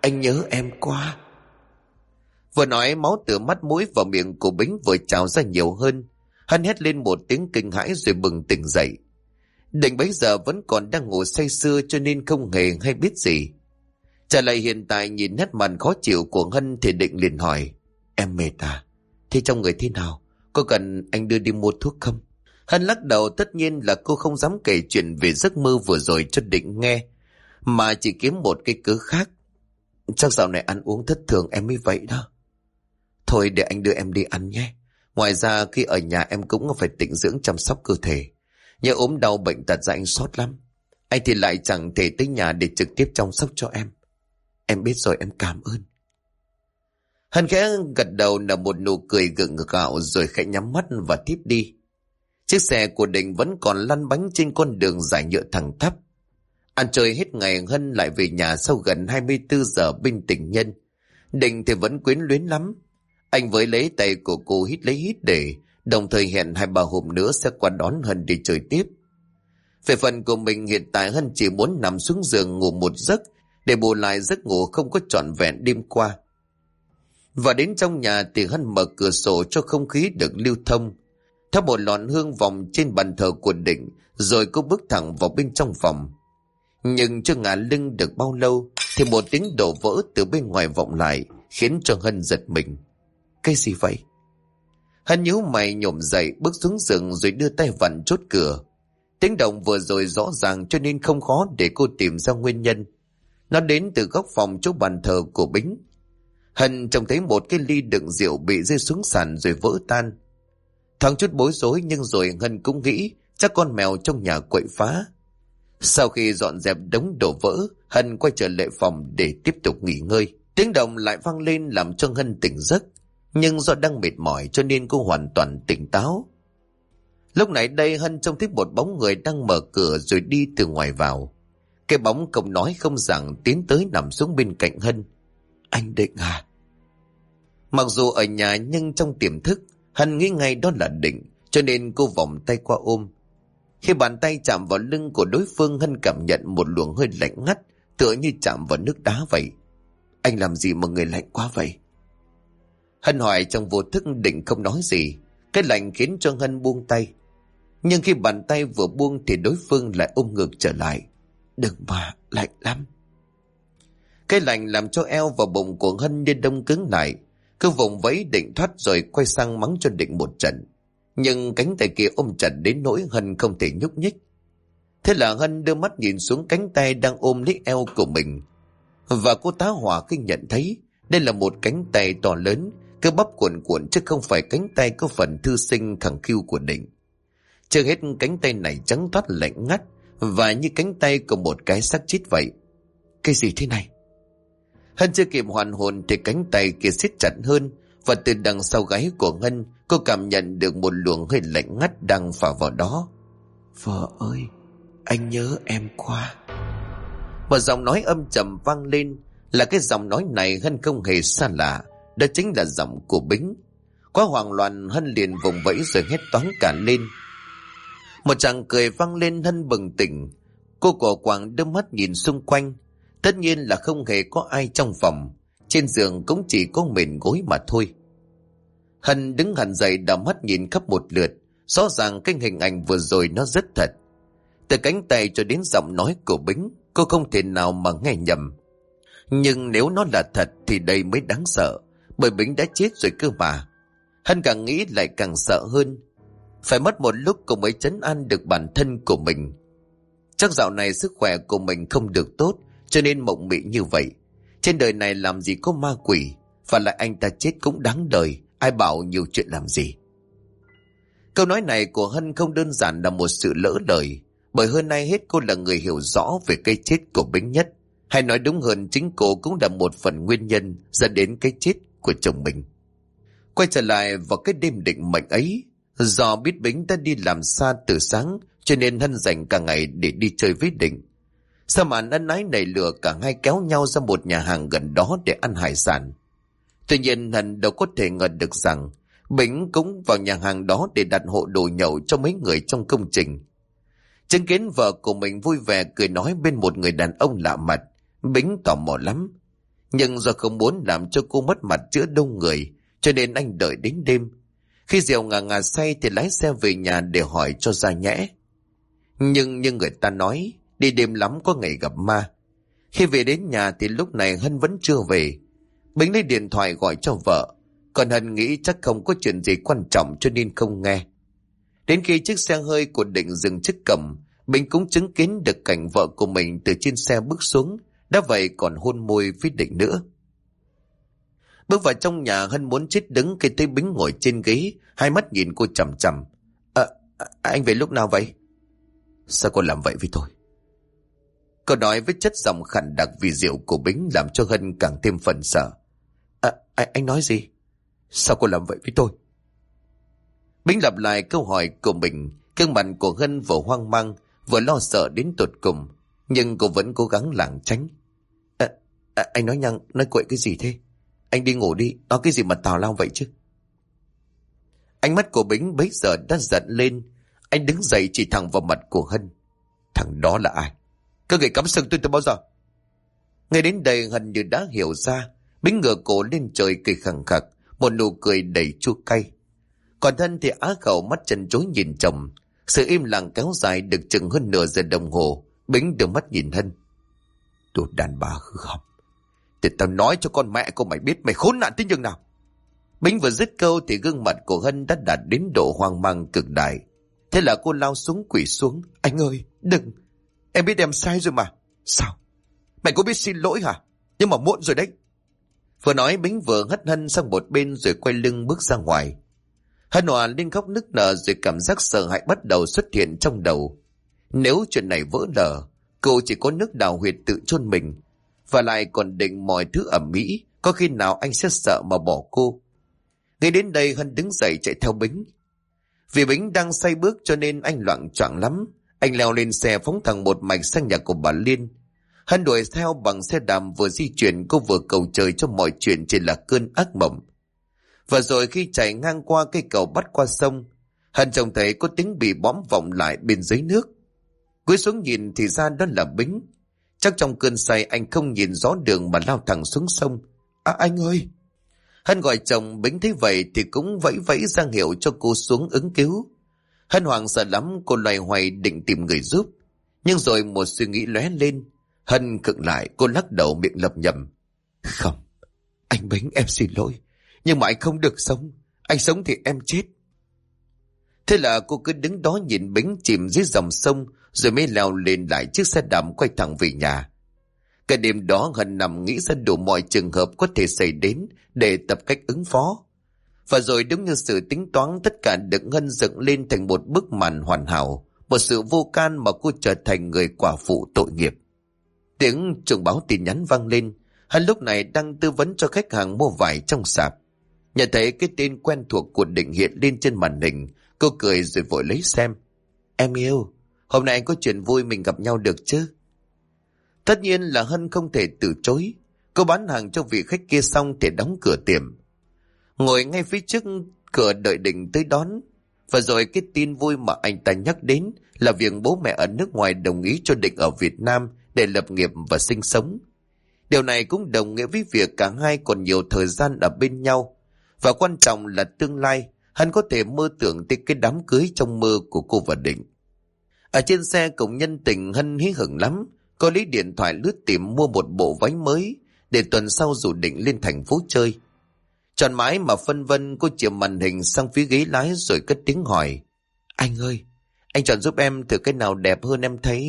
Anh nhớ em quá. Vừa nói máu từ mắt mũi vào miệng của Bính vừa trào ra nhiều hơn. Hắn hét lên một tiếng kinh hãi rồi bừng tỉnh dậy. Định bấy giờ vẫn còn đang ngủ say sưa cho nên không hề hay biết gì. Trả lời hiện tại nhìn nét mặt khó chịu của Hân thì Định liền hỏi: Em mệt à? Thế trong người thế nào? Có cần anh đưa đi mua thuốc không? Hân lắc đầu, tất nhiên là cô không dám kể chuyện về giấc mơ vừa rồi cho Định nghe, mà chỉ kiếm một cái cớ khác. Chắc dạo này ăn uống thất thường em mới vậy đó. Thôi để anh đưa em đi ăn nhé. Ngoài ra khi ở nhà em cũng phải tĩnh dưỡng chăm sóc cơ thể. Nhớ ốm đau bệnh tật ra anh xót lắm. Anh thì lại chẳng thể tới nhà để trực tiếp chăm sóc cho em. Em biết rồi, em cảm ơn. Hân khẽ gật đầu nở một nụ cười gượng gạo rồi khẽ nhắm mắt và tiếp đi. Chiếc xe của Định vẫn còn lăn bánh trên con đường dài nhựa thẳng tắp. Ăn chơi hết ngày, Hân lại về nhà sau gần 24 giờ bên tình nhân. Định thì vẫn quyến luyến lắm. Anh với lấy tay của cô hít lấy hít để, đồng thời hẹn 2-3 hôm nữa sẽ qua đón Hân đi chơi tiếp. Về phần của mình hiện tại Hân chỉ muốn nằm xuống giường ngủ một giấc để bù lại giấc ngủ không có trọn vẹn đêm qua. Và đến trong nhà thì Hân mở cửa sổ cho không khí được lưu thông, thắp một lọn hương vòng trên bàn thờ của Định, rồi cô bước thẳng vào bên trong phòng. Nhưng chưa ngả lưng được bao lâu thì một tiếng đổ vỡ từ bên ngoài vọng lại, khiến cho Hân giật mình. Cái gì vậy? Hân nhíu mày nhổm dậy bước xuống giường rồi đưa tay vặn chốt cửa. Tiếng động vừa rồi rõ ràng cho nên không khó để cô tìm ra nguyên nhân. Nó đến từ góc phòng chỗ bàn thờ của Bính. Hân trông thấy một cái ly đựng rượu bị rơi xuống sàn rồi vỡ tan. Thoáng chút bối rối nhưng rồi Hân cũng nghĩ chắc con mèo trong nhà quậy phá. Sau khi dọn dẹp đống đổ vỡ, Hân quay trở lại phòng để tiếp tục nghỉ ngơi. Tiếng động lại vang lên làm cho Hân tỉnh giấc, nhưng do đang mệt mỏi cho nên cô hoàn toàn tỉnh táo. Lúc này đây Hân trông thấy một bóng người đang mở cửa rồi đi từ ngoài vào. Cái bóng không nói không rằng tiến tới nằm xuống bên cạnh Hân. Anh Định à? Mặc dù ở nhà nhưng trong tiềm thức Hân nghĩ ngay đó là Định, cho nên cô vòng tay qua ôm. Khi bàn tay chạm vào lưng của đối phương, Hân cảm nhận một luồng hơi lạnh ngắt, tựa như chạm vào nước đá vậy. Anh làm gì mà người lạnh quá vậy? Hân hỏi trong vô thức. Định không nói gì. Cái lạnh khiến cho Hân buông tay. Nhưng khi bàn tay vừa buông thì đối phương lại ôm ngược trở lại. Đừng mà, lạnh lắm. Cái lạnh làm cho eo và bụng của Hân như đông cứng lại. Cứ vùng vẫy định thoát rồi quay sang mắng cho Định một trận. Nhưng cánh tay kia ôm chặt đến nỗi Hân không thể nhúc nhích. Thế là Hân đưa mắt nhìn xuống cánh tay đang ôm lấy eo của mình. Và cô tá hỏa khi nhận thấy đây là một cánh tay to lớn, cơ bắp cuộn cuộn chứ không phải cánh tay có phần thư sinh khẳng khiu của Định. Chưa hết, cánh tay này trắng toát lạnh ngắt và như cánh tay của một cái xác chết vậy. Cái gì thế này? Hân chưa kịp hoàn hồn thì cánh tay kia siết chặt hơn, và từ đằng sau gáy của Hân cô cảm nhận được một luồng hơi lạnh ngắt đang phả vào đó. Vợ ơi, anh nhớ em quá. Một giọng nói âm trầm vang lên. Là cái giọng nói này Hân không hề xa lạ, đó chính là giọng của Bính. Quá hoảng loạn, Hân liền vùng vẫy rồi hét toáng cả lên. Một tràng cười vang lên. Hân bừng tỉnh. Cô cổ quàng đưa mắt nhìn xung quanh. Tất nhiên là không hề có ai trong phòng. Trên giường cũng chỉ có mền gối mà thôi. Hân đứng hẳn dậy, đảo mắt nhìn khắp một lượt. Rõ ràng cái hình ảnh vừa rồi nó rất thật. Từ cánh tay cho đến giọng nói của Bính, cô không thể nào mà nghe nhầm. Nhưng nếu nó là thật thì đây mới đáng sợ, bởi Bính đã chết rồi cơ mà. Hân càng nghĩ lại càng sợ hơn. Phải mất một lúc cô mới trấn an được bản thân của mình. Chắc dạo này sức khỏe của mình không được tốt, cho nên mộng mị như vậy. Trên đời này làm gì có ma quỷ, và lại anh ta chết cũng đáng đời, ai bảo nhiều chuyện làm gì. Câu nói này của Hân không đơn giản là một sự lỡ lời, bởi hơn ai hết cô là người hiểu rõ về cái chết của Bính nhất. Hay nói đúng hơn, chính cô cũng là một phần nguyên nhân dẫn đến cái chết của chồng mình. Quay trở lại vào cái đêm định mệnh ấy, do biết Bính đã đi làm xa từ sáng, cho nên Hân dành cả ngày để đi chơi với Định. Sau màn ân ái nảy lửa, cả hai kéo nhau ra một nhà hàng gần đó để ăn hải sản. Tuy nhiên Hân đâu có thể ngờ được rằng Bính cũng vào nhà hàng đó để đặt hộ đồ nhậu cho mấy người trong công trình. Chứng kiến vợ của mình vui vẻ cười nói bên một người đàn ông lạ mặt, Bính tò mò lắm. Nhưng do không muốn làm cho cô mất mặt giữa đông người, cho nên anh đợi đến đêm. Khi rượu ngà ngà say thì lái xe về nhà để hỏi cho ra nhẽ. Nhưng như người ta nói, đi đêm lắm có ngày gặp ma. Khi về đến nhà thì lúc này Hân vẫn chưa về. Bính lấy điện thoại gọi cho vợ, còn Hân nghĩ chắc không có chuyện gì quan trọng cho nên không nghe. Đến khi chiếc xe hơi của Định dừng trước cổng, Bính cũng chứng kiến được cảnh vợ của mình từ trên xe bước xuống, đã vậy còn hôn môi với Định nữa. Bước vào trong nhà, Hân muốn chết đứng khi thấy Bính ngồi trên ghế, hai mắt nhìn cô chằm chằm. Anh về lúc nào vậy? Sao cô làm vậy với tôi? Câu nói với chất giọng khàn đặc vì rượu của Bính làm cho Hân càng thêm phần sợ. Anh nói gì? Sao cô làm vậy với tôi? Bính lặp lại câu hỏi của mình. Gương mặt của Hân vừa hoang mang vừa lo sợ đến tột cùng, nhưng cô vẫn cố gắng lảng tránh. Anh nói nhăng, nói quậy cái gì thế? Anh đi ngủ đi, nói cái gì mà tào lao vậy chứ? Ánh mắt của Bính bấy giờ đã giận lên. Anh đứng dậy chỉ thẳng vào mặt của Hân. Thằng đó là ai? Các người cắm sừng tôi từ bao giờ? Ngay đến đây Hân như đã hiểu ra. Bính ngửa cổ lên trời cười khẳng khặc, một nụ cười đầy chua cay. Còn Hân thì á khẩu mắt chân chối nhìn chồng. Sự im lặng kéo dài được chừng hơn nửa giờ đồng hồ. Bính đưa mắt nhìn Hân. Đồ đàn bà hư hỏng. Thì tao nói cho con mẹ của mày biết mày khốn nạn tới nhường nào. Bính vừa dứt câu thì gương mặt của Hân đã đạt đến độ hoang mang cực đại. Thế là cô lao xuống quỳ xuống. Anh ơi, đừng. Em biết em sai rồi mà. Sao? Mày có biết xin lỗi hả? Nhưng mà muộn rồi đấy. Vừa nói Bính vừa hất Hân sang một bên rồi quay lưng bước ra ngoài. Hân hòa lên khóc nức nở rồi cảm giác sợ hãi bắt đầu xuất hiện trong đầu. Nếu chuyện này vỡ lở, cô chỉ có nước đào huyệt tự chôn mình. Và lại còn định mọi thứ ầm ĩ, có khi nào anh sẽ sợ mà bỏ cô. Ngay đến đây Hân đứng dậy chạy theo Bính. Vì Bính đang say bước cho nên anh loạng choạng lắm. Anh leo lên xe phóng thẳng một mạch sang nhà của bà Liên. Hân đuổi theo bằng xe đạp, vừa di chuyển cô vừa cầu trời cho mọi chuyện chỉ là cơn ác mộng. Và rồi khi chạy ngang qua cây cầu bắt qua sông, Hân trông thấy có tiếng bị bõm vọng lại bên dưới nước. Cúi xuống nhìn thì ra đó là Bính. Chắc trong cơn say anh không nhìn rõ đường mà lao thẳng xuống sông. Anh ơi! Hân gọi chồng. Bính thấy vậy thì cũng vẫy vẫy ra hiệu cho cô xuống ứng cứu. Hân hoảng sợ lắm, cô loay hoay định tìm người giúp. Nhưng rồi một suy nghĩ lóe lên. Hân khựng lại, cô lắc đầu miệng lẩm nhẩm. Không, anh Bính, em xin lỗi. Nhưng mà anh không được sống. Anh sống thì em chết. Thế là cô cứ đứng đó nhìn Bính chìm dưới dòng sông, rồi mới leo lên lại chiếc xe đạp quay thẳng về nhà. Cả đêm đó Hân nằm nghĩ ra đủ mọi trường hợp có thể xảy đến để tập cách ứng phó. Và rồi đúng như sự tính toán, tất cả được Hân dựng lên thành một bức màn hoàn hảo, một sự vô can mà cô trở thành người quả phụ tội nghiệp. Tiếng chuông báo tin nhắn vang lên. Hân lúc này đang tư vấn cho khách hàng mua vải trong sạp. Nhận thấy cái tên quen thuộc của Định hiện lên trên màn hình, cô cười rồi vội lấy xem. Em yêu, hôm nay anh có chuyện vui, mình gặp nhau được chứ? Tất nhiên là Hân không thể từ chối. Cô bán hàng cho vị khách kia xong thì đóng cửa tiệm, ngồi ngay phía trước cửa đợi Định tới đón. Và rồi cái tin vui mà anh ta nhắc đến là việc bố mẹ ở nước ngoài đồng ý cho Định ở Việt Nam để lập nghiệp và sinh sống. Điều này cũng đồng nghĩa với việc cả hai còn nhiều thời gian ở bên nhau. Và quan trọng là tương lai Hân có thể mơ tưởng tới cái đám cưới trong mơ của cô và Định. Ở trên xe cùng nhân tình, Hân hí hửng lắm. Cô lấy điện thoại lướt tìm mua một bộ váy mới để tuần sau rủ Định lên thành phố chơi. Chọn mãi mà phân vân, cô chìa màn hình sang phía ghế lái rồi cất tiếng hỏi. Anh ơi, anh chọn giúp em thử cái nào đẹp hơn em thấy.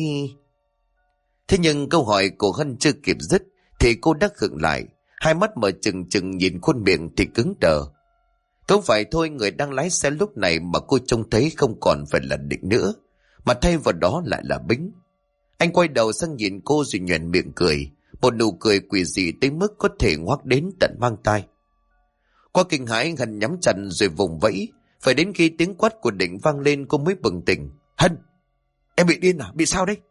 Thế nhưng câu hỏi của Hân chưa kịp dứt thì cô đã khựng lại, hai mắt mở trừng trừng nhìn khuôn miệng thì cứng đờ. Không phải thôi, người đang lái xe lúc này mà cô trông thấy không còn phải là Định nữa, mà thay vào đó lại là Bính. Anh quay đầu sang nhìn cô rồi nhoẻn miệng cười, một nụ cười quỷ dị tới mức có thể ngoác đến tận mang tai. Qua kinh hãi, Hân nhắm chặt rồi vùng vẫy. Phải đến khi tiếng quát của Định vang lên cô mới bừng tỉnh. Hân, em bị điên à? Bị sao đấy?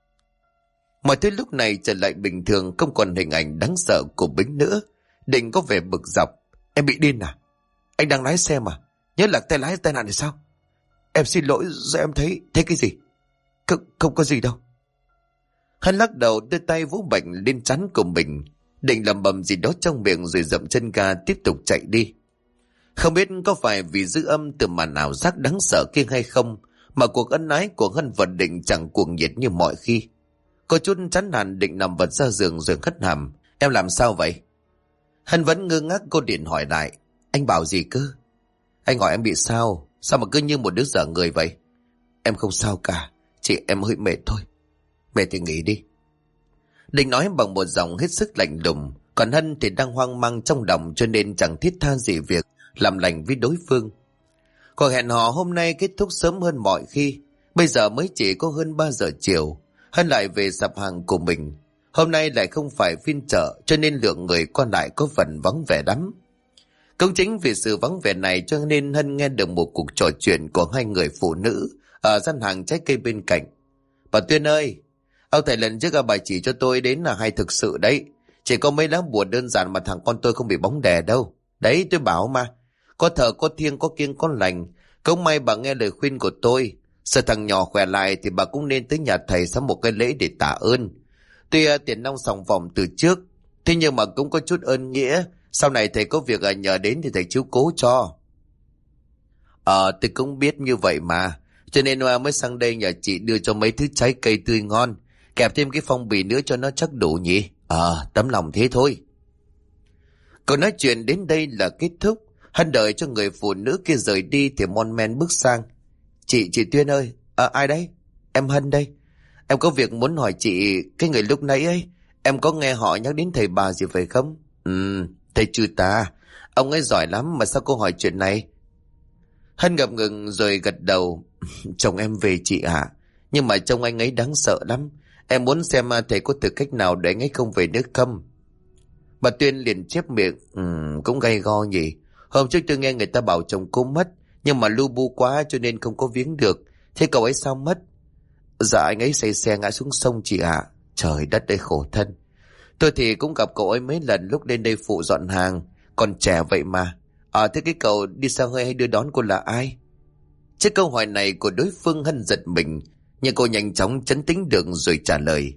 Mọi thứ lúc này trở lại bình thường, không còn hình ảnh đáng sợ của Bính nữa. Định có vẻ bực dọc. Em bị điên à? Anh đang lái xe mà, nhớ lạc tay lái tai nạn thì sao? Em xin lỗi, do em thấy cái gì? Không có gì đâu. Hân lắc đầu đưa tay vỗ bệnh lên trán của mình. Định lẩm bẩm gì đó trong miệng rồi dậm chân ga tiếp tục chạy đi. Không biết có phải vì dư âm từ màn ảo giác đáng sợ kia hay không mà cuộc ân ái của Hân và Định chẳng cuồng nhiệt như mọi khi. Có chút chán nản, Định nằm vật ra giường rồi khất hàm. Em làm sao vậy? Hân vẫn ngơ ngác, cô điện hỏi lại. Anh bảo gì cơ? Anh hỏi em bị sao? Sao mà cứ như một đứa dở người vậy? Em không sao cả, chị em hơi mệt thôi. Mệt thì nghỉ đi. Định nói bằng một giọng hết sức lạnh lùng, còn Hân thì đang hoang mang trong lòng cho nên chẳng thiết tha gì việc làm lành với đối phương. Cuộc hẹn hò hôm nay kết thúc sớm hơn mọi khi. Bây giờ mới chỉ có hơn 3 giờ chiều. Hân lại về sạp hàng của mình. Hôm nay lại không phải phiên chợ cho nên lượng người qua lại có phần vắng vẻ lắm. Cũng chính vì sự vắng vẻ này cho nên Hân nghe được một cuộc trò chuyện của hai người phụ nữ ở gian hàng trái cây bên cạnh. Bà Tuyên ơi, ông thầy lần trước bà chỉ cho tôi đến là hay thực sự đấy. Chỉ có mấy lá bùa đơn giản mà thằng con tôi không bị bóng đè đâu. Đấy tôi bảo mà. Có thờ có thiêng có kiêng có lành. Cũng may bà nghe lời khuyên của tôi. Sợ thằng nhỏ khỏe lại thì bà cũng nên tới nhà thầy sắm một cái lễ để tạ ơn. Tuy tiền nong sòng vòng từ trước, thế nhưng mà cũng có chút ơn nghĩa. Sau này thầy có việc nhờ đến thì thầy chiếu cố cho. Tôi cũng biết như vậy mà. Cho nên mới sang đây nhờ chị đưa cho mấy thứ trái cây tươi ngon. Kẹp thêm cái phong bì nữa cho nó chắc đủ nhỉ. Tấm lòng thế thôi. Câu nói chuyện đến đây là kết thúc. Hân đợi cho người phụ nữ kia rời đi thì mon men bước sang. Chị Tuyên ơi. Ai đấy? Em Hân đây. Em có việc muốn hỏi chị. Cái người lúc nãy ấy, em có nghe họ nhắc đến thầy bà gì phải không? Thầy Trừ Tà. Ông ấy giỏi lắm mà sao cô hỏi chuyện này? Hân ngập ngừng rồi gật đầu. Chồng em về chị ạ. Nhưng mà trông anh ấy đáng sợ lắm. Em muốn xem thầy có thử cách nào để anh ấy không về nước không. Bà Tuyên liền chép miệng. Cũng gay go nhỉ. Hôm trước tôi nghe người ta bảo chồng cô mất, nhưng mà lu bu quá cho nên không có viếng được. Thế cậu ấy sao mất? Dạ anh ấy say xe ngã xuống sông chị ạ. Trời đất ơi khổ thân. Tôi thì cũng gặp cậu ấy mấy lần lúc lên đây phụ dọn hàng. Còn trẻ vậy mà. Thế cái cậu đi xe hơi hay đưa đón cô là ai? Trước câu hỏi này của đối phương Hân giật mình, nhưng cô nhanh chóng trấn tĩnh được rồi trả lời.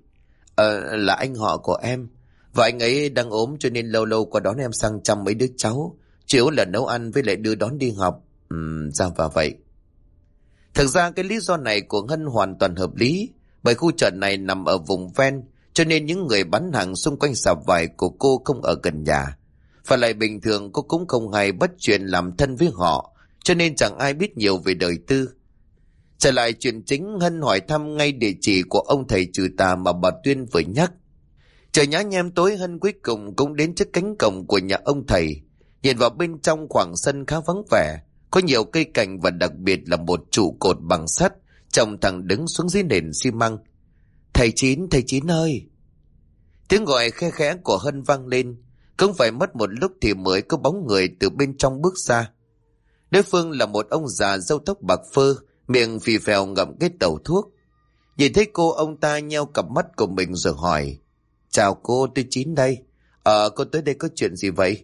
Là anh họ của em. Và anh ấy đang ốm cho nên lâu lâu qua đón em sang chăm mấy đứa cháu. Chủ yếu là nấu ăn với lại đưa đón đi học. Ra và vậy. Thực ra cái lý do này của Hân hoàn toàn hợp lý. Bởi khu chợ này nằm ở vùng ven, cho nên những người bán hàng xung quanh sạp vải của cô không ở gần nhà. Và lại bình thường cô cũng không hay bắt chuyện làm thân với họ, cho nên chẳng ai biết nhiều về đời tư. Trở lại chuyện chính, Hân hỏi thăm ngay địa chỉ của ông thầy Trừ Tà mà bà Tuyên vừa nhắc. Trời nhá nhem tối, Hân cuối cùng cũng đến trước cánh cổng của nhà ông thầy. Nhìn vào bên trong khoảng sân khá vắng vẻ, có nhiều cây cảnh và đặc biệt là một trụ cột bằng sắt trồng thẳng đứng xuống dưới nền xi măng. Thầy Chín ơi! Tiếng gọi khe khẽ của Hân vang lên. Không phải mất một lúc thì mới có bóng người từ bên trong bước ra. Đối phương là một ông già râu tóc bạc phơ, miệng phì phèo ngậm cái tẩu thuốc. Nhìn thấy cô, ông ta nheo cặp mắt của mình rồi hỏi. Chào cô, tôi Chín đây. Cô tới đây có chuyện gì vậy?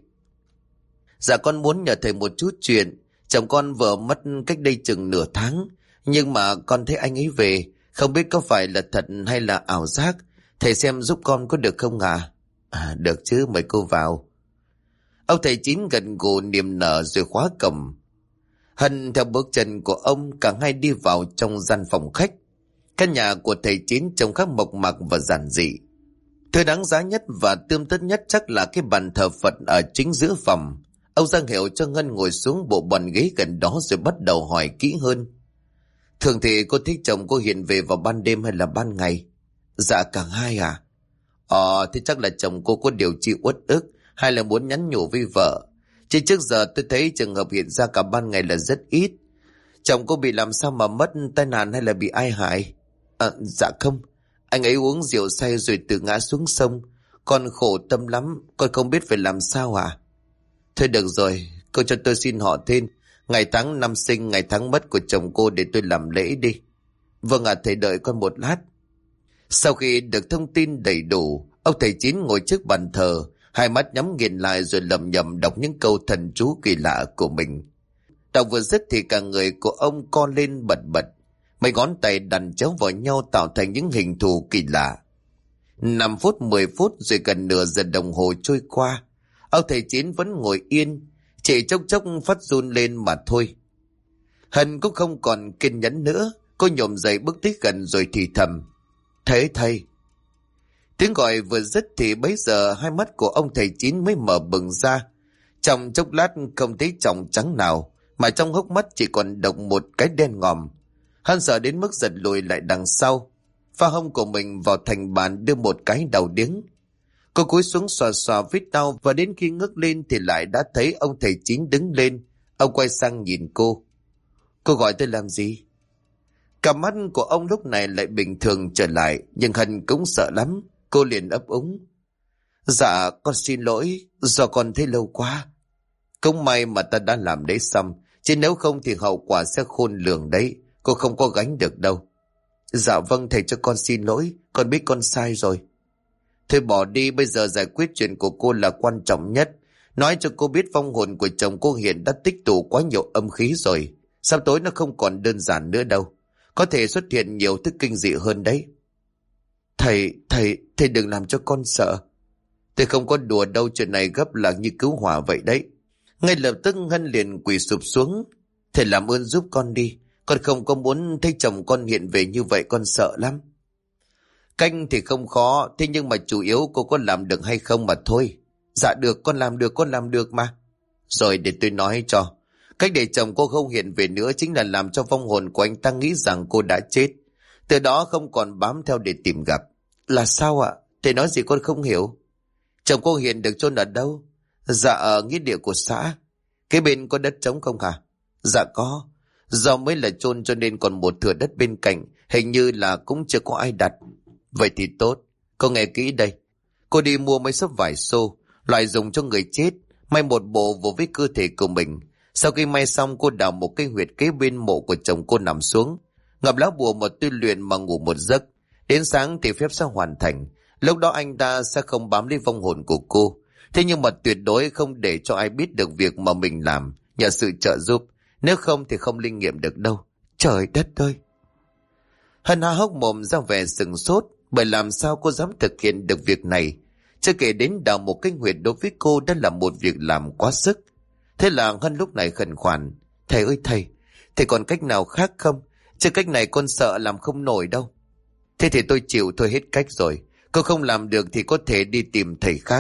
Dạ con muốn nhờ thầy một chút chuyện. Chồng con vừa mất cách đây chừng nửa tháng. Nhưng mà con thấy anh ấy về. Không biết có phải là thật hay là ảo giác. Thầy xem giúp con có được không ạ? Được chứ, mời cô vào. Ông thầy Chín gần gù niềm nở rồi khóa cổng. Hân theo bước chân của ông, cả hai đi vào trong gian phòng khách. Căn nhà của thầy Chín trông khá mộc mạc và giản dị. Thứ đáng giá nhất và tươm tất nhất chắc là cái bàn thờ Phật ở chính giữa phòng. Ông ra hiệu cho Ngân ngồi xuống bộ bàn ghế gần đó rồi bắt đầu hỏi kỹ hơn. Thường thì cô thích chồng cô hiện về vào ban đêm hay là ban ngày? Dạ cả hai à? Thì chắc là chồng cô có điều chi uất ức hay là muốn nhắn nhủ với vợ. Chứ trước giờ tôi thấy trường hợp hiện ra cả ban ngày là rất ít. Chồng cô bị làm sao mà mất, tai nạn hay là bị ai hại? Dạ không. Anh ấy uống rượu say rồi tự ngã xuống sông. Con khổ tâm lắm, con không biết phải làm sao à? Thôi được rồi, cô cho tôi xin họ tên, ngày tháng năm sinh, ngày tháng mất của chồng cô để tôi làm lễ đi. Vâng ạ, thầy đợi con một lát. Sau khi được thông tin đầy đủ, ông thầy Chín ngồi trước bàn thờ, hai mắt nhắm nghiền lại rồi lẩm nhẩm đọc những câu thần chú kỳ lạ của mình. Đọc vừa dứt thì cả người của ông co lên bật bật, mấy ngón tay đan chéo vào nhau tạo thành những hình thù kỳ lạ. 5 phút 10 phút rồi gần nửa giờ đồng hồ trôi qua. Ông thầy Chín vẫn ngồi yên, chỉ chốc chốc phát run lên mà thôi. Hân cũng không còn kiên nhẫn nữa. Cô nhổm dậy bước tới gần rồi thì thầm: Thế thầy. Tiếng gọi vừa dứt thì bấy giờ hai mắt của ông thầy Chín mới mở bừng ra. Trong chốc lát không thấy tròng trắng nào, mà trong hốc mắt chỉ còn độc một cái đen ngòm. Hắn sợ đến mức giật lùi lại đằng sau, pha hông của mình vào thành bàn đưa một cái đầu điếng. Cô cúi xuống xòa xòa vết đau, và đến khi ngước lên thì lại đã thấy ông thầy Chín đứng lên. Ông quay sang nhìn cô. Cô gọi tôi làm gì? Cặp mắt của ông lúc này lại bình thường trở lại, nhưng Hân cũng sợ lắm. Cô liền ấp úng: Dạ con xin lỗi, do con thấy lâu quá. Cũng may mà ta đã làm đấy xong, chứ nếu không thì hậu quả sẽ khôn lường đấy. Cô không có gánh được đâu. Dạ vâng thầy, cho con xin lỗi, con biết con sai rồi. Thôi bỏ đi, bây giờ giải quyết chuyện của cô là quan trọng nhất. Nói cho cô biết vong hồn của chồng cô hiện đã tích tụ quá nhiều âm khí rồi. Sắp tối nó không còn đơn giản nữa đâu. Có thể xuất hiện nhiều thứ kinh dị hơn đấy. Thầy đừng làm cho con sợ. Tôi không có đùa đâu, chuyện này gấp là như cứu hỏa vậy đấy. Ngay lập tức Hân liền quỳ sụp xuống. Thầy làm ơn giúp con đi. Con không có muốn thấy chồng con hiện về như vậy, con sợ lắm. Canh thì không khó, thế nhưng mà chủ yếu cô có làm được hay không mà thôi. Dạ được, con làm được mà. Rồi để tôi nói cho. Cách để chồng cô không hiện về nữa chính là làm cho vong hồn của anh ta nghĩ rằng cô đã chết. Từ đó không còn bám theo để tìm gặp. Là sao ạ? Thầy nói gì con không hiểu. Chồng cô hiện được chôn ở đâu? Dạ ở nghĩa địa của xã. Cái bên có đất trống không hả? Dạ có. Do mới là chôn cho nên còn một thửa đất bên cạnh, hình như là cũng chưa có ai đặt. Vậy thì tốt. Cô nghe kỹ đây. Cô đi mua mấy xấp vải xô, loại dùng cho người chết, may một bộ vô với cơ thể của mình. Sau khi may xong, cô đào một cái huyệt kế bên mộ của chồng cô nằm xuống, ngậm lá bùa một tư luyện mà ngủ một giấc. Đến sáng thì phép sẽ hoàn thành. Lúc đó anh ta sẽ không bám lấy vong hồn của cô. Thế nhưng mà tuyệt đối không để cho ai biết được việc mà mình làm, nhờ sự trợ giúp. Nếu không thì không linh nghiệm được đâu. Trời đất ơi! Hân há hốc mồm ra vẻ sừng sốt, bởi làm sao cô dám thực hiện được việc này. Chưa kể đến đào một cái huyệt đối với cô đã là một việc làm quá sức. Thế là Hân lúc này khẩn khoản: Thầy ơi thầy còn cách nào khác không? Chứ cách này con sợ làm không nổi đâu. Thế thì tôi chịu thôi, hết cách rồi. Cô không làm được thì có thể đi tìm thầy khác.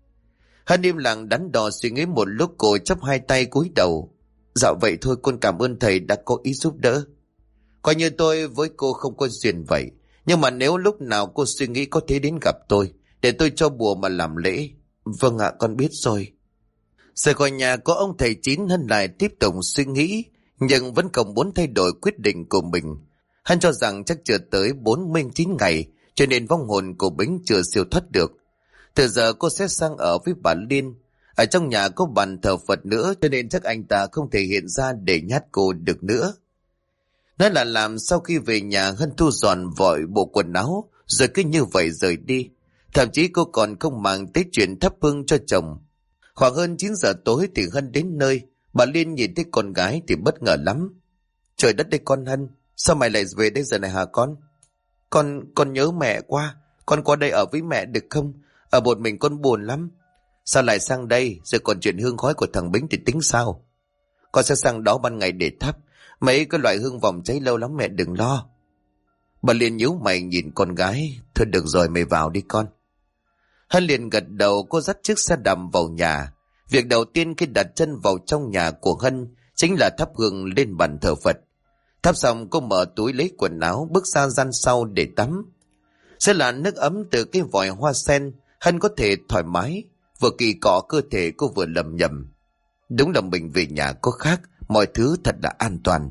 Hân im lặng đắn đo suy nghĩ một lúc, cô chắp hai tay cúi đầu. Dạ vậy thôi, con cảm ơn thầy đã có ý giúp đỡ. Coi như tôi với cô không có duyên vậy. Nhưng mà nếu lúc nào cô suy nghĩ có thể đến gặp tôi, để tôi cho bùa mà làm lễ. Vâng ạ, con biết rồi. Rời khỏi nhà có ông thầy Chín, Hân lại tiếp tục suy nghĩ, nhưng vẫn không muốn thay đổi quyết định của mình. Hân cho rằng chắc chưa tới 49 ngày, cho nên vong hồn của Bính chưa siêu thoát được. Từ giờ cô sẽ sang ở với bà Liên. Ở trong nhà có bàn thờ Phật nữa, cho nên chắc anh ta không thể hiện ra để nhát cô được nữa. Nói là làm, sau khi về nhà Hân thu dọn vội bộ quần áo, rồi cứ như vậy rời đi. Thậm chí cô còn không màng tới chuyện thắp hương cho chồng. Khoảng hơn 9 giờ tối thì Hân đến nơi. Bà Liên nhìn thấy con gái thì bất ngờ lắm. Trời đất đây con Hân, sao mày lại về đây giờ này hả con? Con nhớ mẹ quá. Con qua đây ở với mẹ được không? Ở một mình con buồn lắm. Sao lại sang đây? Rồi còn chuyện hương khói của thằng Bính thì tính sao? Con sẽ sang đó ban ngày để thắp. Mấy cái loại hương vòng cháy lâu lắm, mẹ đừng lo. Bà Liên nhíu mày nhìn con gái. Thôi được rồi, mày vào đi con. Hân liền gật đầu. Cô dắt chiếc xe đạp vào nhà. Việc đầu tiên khi đặt chân vào trong nhà của Hân chính là thắp hương lên bàn thờ Phật. Thắp xong cô mở túi lấy quần áo, bước ra gian sau để tắm. Sẽ là nước ấm từ cái vòi hoa sen. Hân có thể thoải mái, vừa kỳ cọ cơ thể cô vừa lầm nhầm. Đúng là mình về nhà có khác, mọi thứ thật là an toàn.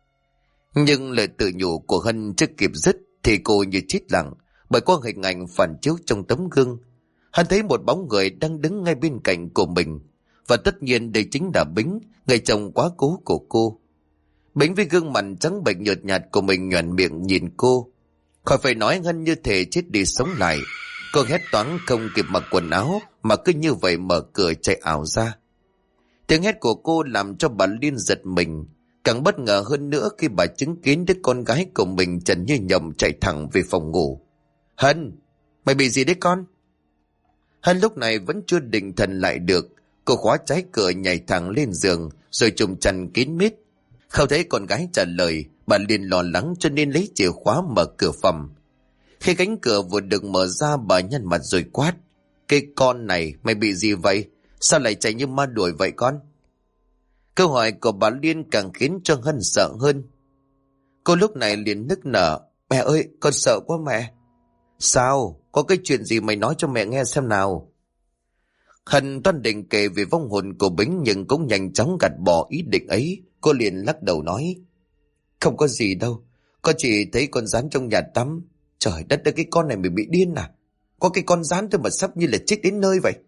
Nhưng lời tự nhủ của Hân chưa kịp dứt thì cô như chết lặng, bởi qua hình ảnh phản chiếu trong tấm gương. Hân thấy một bóng người đang đứng ngay bên cạnh của mình, và tất nhiên đây chính là Bính, người chồng quá cố của cô. Bính với gương mặt trắng bệch nhợt nhạt của mình nhoẻn miệng nhìn cô. Khỏi phải nói, Hân như thể chết đi sống lại. Cô hét toáng không kịp mặc quần áo, mà cứ như vậy mở cửa chạy ảo ra. Tiếng hét của cô làm cho bà Liên giật mình. Càng bất ngờ hơn nữa khi bà chứng kiến đứa con gái của mình trần như nhộng chạy thẳng về phòng ngủ. Hân! Mày bị gì đấy con? Hân lúc này vẫn chưa định thần lại được. Cô khóa trái cửa nhảy thẳng lên giường rồi trùm chăn kín mít. Không thấy con gái trả lời, bà liền lo lắng cho nên lấy chìa khóa mở cửa phòng. Khi cánh cửa vừa được mở ra, bà nhăn mặt rồi quát: Cái con này mày bị gì vậy? Sao lại chạy như ma đuổi vậy con? Câu hỏi của bà Liên càng khiến cho Hân sợ hơn. Cô lúc này liền nức nở: Mẹ ơi, con sợ quá mẹ. Sao? Có cái chuyện gì mày nói cho mẹ nghe xem nào. Hân toan định kể về vong hồn của Bính nhưng cũng nhanh chóng gạt bỏ ý định ấy. Cô liền lắc đầu nói: Không có gì đâu, con chỉ thấy con rắn trong nhà tắm. Trời đất ơi, cái con này mày bị điên à? Có cái con rắn thôi mà sắp như là chết đến nơi vậy.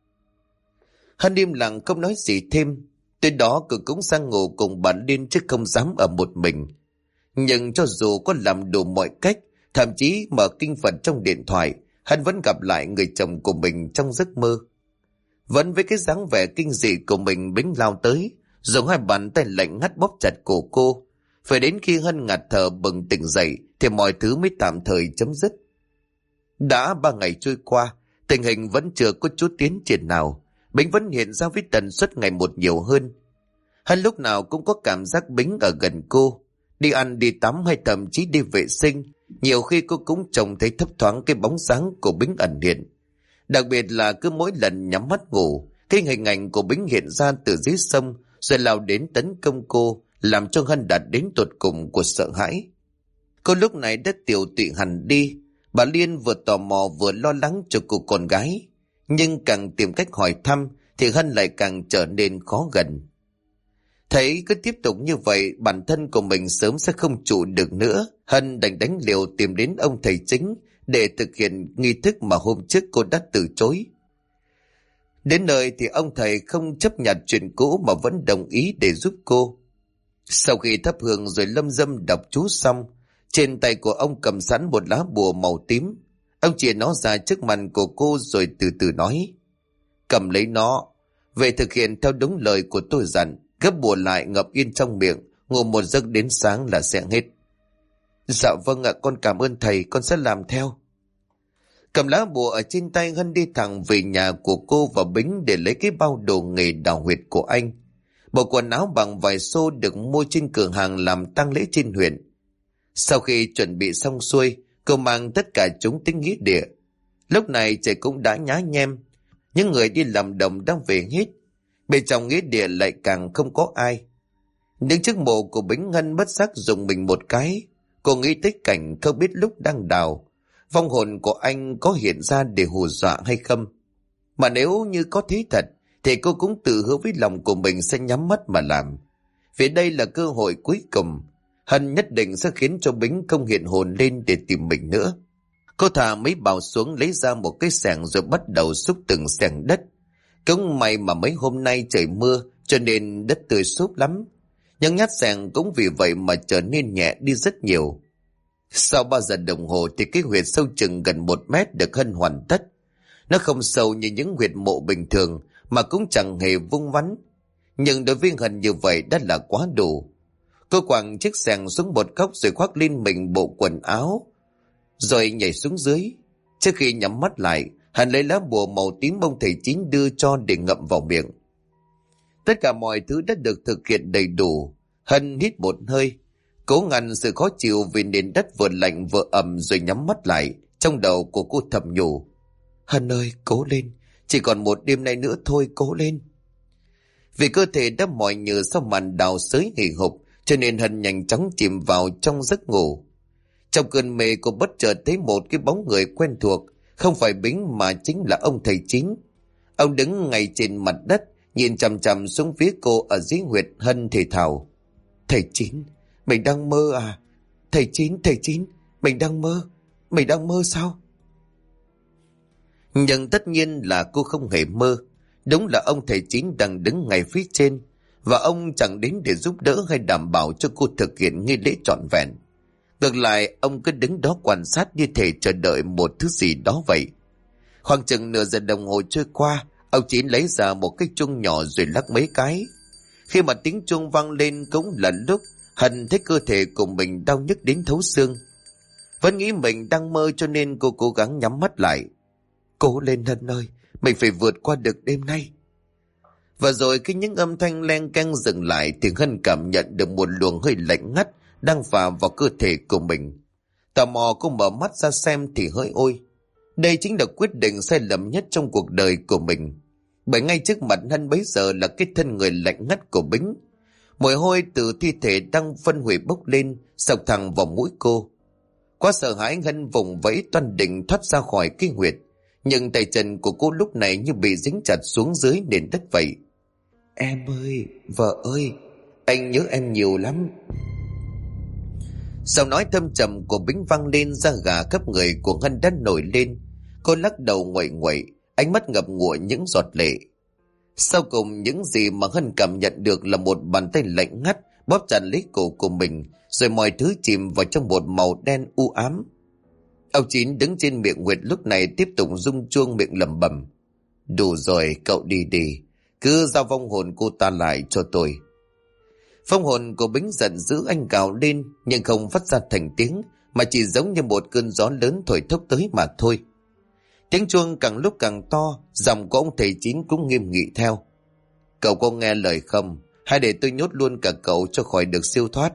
Hân im lặng không nói gì thêm. Từ đó cô cũng sang ngủ cùng bà Liên chứ không dám ở một mình. Nhưng cho dù có làm đủ mọi cách, thậm chí mở kinh Phật trong điện thoại, Hân vẫn gặp lại người chồng của mình trong giấc mơ. Vẫn với cái dáng vẻ kinh dị của mình, Bính lao tới, dùng hai bàn tay lạnh ngắt bóp chặt cổ cô. Phải đến khi Hân ngạt thở bừng tỉnh dậy thì mọi thứ mới tạm thời chấm dứt. Đã 3 ngày trôi qua, tình hình vẫn chưa có chút tiến triển nào. Bính vẫn hiện ra với tần suất ngày một nhiều hơn. Hân lúc nào cũng có cảm giác Bính ở gần cô. Đi ăn, đi tắm hay thậm chí đi vệ sinh, nhiều khi cô cũng trông thấy thấp thoáng cái bóng dáng của Bính ẩn hiện. Đặc biệt là cứ mỗi lần nhắm mắt ngủ, cái hình ảnh của Bính hiện ra từ dưới sông rồi lao đến tấn công cô, làm cho Hân đạt đến tột cùng của sợ hãi. Cô lúc này đã tiểu tụy hẳn đi. Bà Liên vừa tò mò vừa lo lắng cho cô con gái, nhưng càng tìm cách hỏi thăm thì Hân lại càng trở nên khó gần. Thấy cứ tiếp tục như vậy, bản thân của mình sớm sẽ không trụ được nữa. Hân đành đánh liều tìm đến ông thầy chính để thực hiện nghi thức mà hôm trước cô đã từ chối. Đến nơi thì ông thầy không chấp nhận chuyện cũ mà vẫn đồng ý để giúp cô. Sau khi thắp hương rồi lâm dâm đọc chú xong, trên tay của ông cầm sẵn một lá bùa màu tím. Ông chìa nó ra trước mặt của cô rồi từ từ nói: Cầm lấy nó, về thực hiện theo đúng lời của tôi dặn, gấp bùa lại ngậm yên trong miệng, ngủ một giấc đến sáng là sẽ hết. Dạ vâng ạ, con cảm ơn thầy, con sẽ làm theo. Cầm lá bùa ở trên tay, Hân đi thẳng về nhà của cô và Bính để lấy cái bao đồ nghề đào huyệt của anh. Bộ quần áo bằng vải xô được mua trên cửa hàng làm tang lễ trên huyện. Sau khi chuẩn bị xong xuôi, cô mang tất cả chúng tới nghĩa địa. Lúc này trời cũng đã nhá nhem, những người đi làm đồng đang về hết. Bên trong nghĩa địa lại càng không có ai. Đứng trước mộ của Bính, Hân bất giác dùng mình một cái. Cô nghĩ tới cảnh không biết lúc đang đào, vong hồn của anh có hiện ra để hù dọa hay không. Mà nếu như có thế thật thì cô cũng tự hứa với lòng của mình sẽ nhắm mắt mà làm. Vì đây là cơ hội cuối cùng. Hân nhất định sẽ khiến cho Bính không hiện hồn lên để tìm mình nữa. Cô thả mấy bào xuống, lấy ra một cái xẻng rồi bắt đầu xúc từng xẻng đất. Cũng may mà mấy hôm nay trời mưa cho nên đất tươi xốp lắm. Nhưng nhát xẻng cũng vì vậy mà trở nên nhẹ đi rất nhiều. Sau 3 giờ đồng hồ thì cái huyệt sâu chừng gần 1 mét được Hân hoàn tất. Nó không sâu như những huyệt mộ bình thường mà cũng chẳng hề vung vắn. Nhưng đối với Hân như vậy đã là quá đủ. Cô quẳng chiếc xẻng xuống một góc rồi khoác lên mình bộ quần áo, rồi nhảy xuống dưới. Trước khi nhắm mắt lại, Hân lấy lá bùa màu tím ông thầy chính đưa cho để ngậm vào miệng. Tất cả mọi thứ đã được thực hiện đầy đủ. Hân hít một hơi, cố ngăn sự khó chịu vì nền đất vừa lạnh vừa ẩm rồi nhắm mắt lại. Trong đầu của cô thầm nhủ: Hân ơi, cố lên, chỉ còn 1 đêm nay nữa thôi, cố lên. Vì cơ thể đã mỏi nhừ sau màn đào xới hì hục, cho nên Hân nhanh chóng chìm vào trong giấc ngủ. Trong cơn mê, cô bất chợt thấy một cái bóng người quen thuộc, không phải Bính mà chính là ông thầy chính. Ông đứng ngay trên mặt đất, nhìn chằm chằm xuống phía cô ở dưới huyệt. Hân thì thào: Thầy Chín, mình đang mơ à? Thầy Chín, mình đang mơ sao? Nhưng tất nhiên là cô không hề mơ. Đúng là ông thầy Chín đang đứng ngay phía trên, và ông chẳng đến để giúp đỡ hay đảm bảo cho cô thực hiện nghi lễ trọn vẹn. Ngược lại, ông cứ đứng đó quan sát như thể chờ đợi một thứ gì đó vậy. Khoảng chừng nửa giờ đồng hồ trôi qua, ông Chín lấy ra một cái chuông nhỏ rồi lắc mấy cái. Khi mà tiếng chuông vang lên cũng là lúc Hân thấy cơ thể của mình đau nhức đến thấu xương. Vẫn nghĩ mình đang mơ cho nên cô cố gắng nhắm mắt lại. Cố lên Hân ơi, mình phải vượt qua được đêm nay. Và rồi khi những âm thanh len keng dừng lại thì Hân cảm nhận được một luồng hơi lạnh ngắt đang phả vào cơ thể của mình. Tò mò cô mở mắt ra xem thì hỡi ôi, đây chính là quyết định sai lầm nhất trong cuộc đời của mình. Bởi ngay trước mặt Hân bấy giờ là cái thân người lạnh ngắt của Bính. Mùi hôi từ thi thể đang phân hủy bốc lên, sộc thẳng vào mũi cô. Quá sợ hãi, Hân vùng vẫy toan định thoát ra khỏi cái huyệt, nhưng tay chân của cô lúc này như bị dính chặt xuống dưới nền đất vậy. Em ơi, vợ ơi, anh nhớ em nhiều lắm. Giọng nói thâm trầm của Bính vang lên, da gà khắp người của Hân đã nổi lên. Cô lắc đầu nguậy nguậy, ánh mắt ngập ngụa những giọt lệ. Sau cùng những gì mà Hân cảm nhận được là một bàn tay lạnh ngắt bóp chặt lấy cổ của mình, rồi mọi thứ chìm vào trong một màu đen u ám. Ông Chín đứng trên miệng huyệt lúc này tiếp tục rung chuông miệng lẩm bẩm. Đủ rồi, cậu đi đi, cứ giao vong hồn cô ta lại cho tôi. Phong hồn của Bính giận dữ, anh gào lên nhưng không phát ra thành tiếng, mà chỉ giống như một cơn gió lớn thổi thốc tới mà thôi. Tiếng chuông càng lúc càng to, giọng của ông thầy Chín cũng nghiêm nghị theo. Cậu có nghe lời không? Hay để tôi nhốt luôn cả cậu cho khỏi được siêu thoát?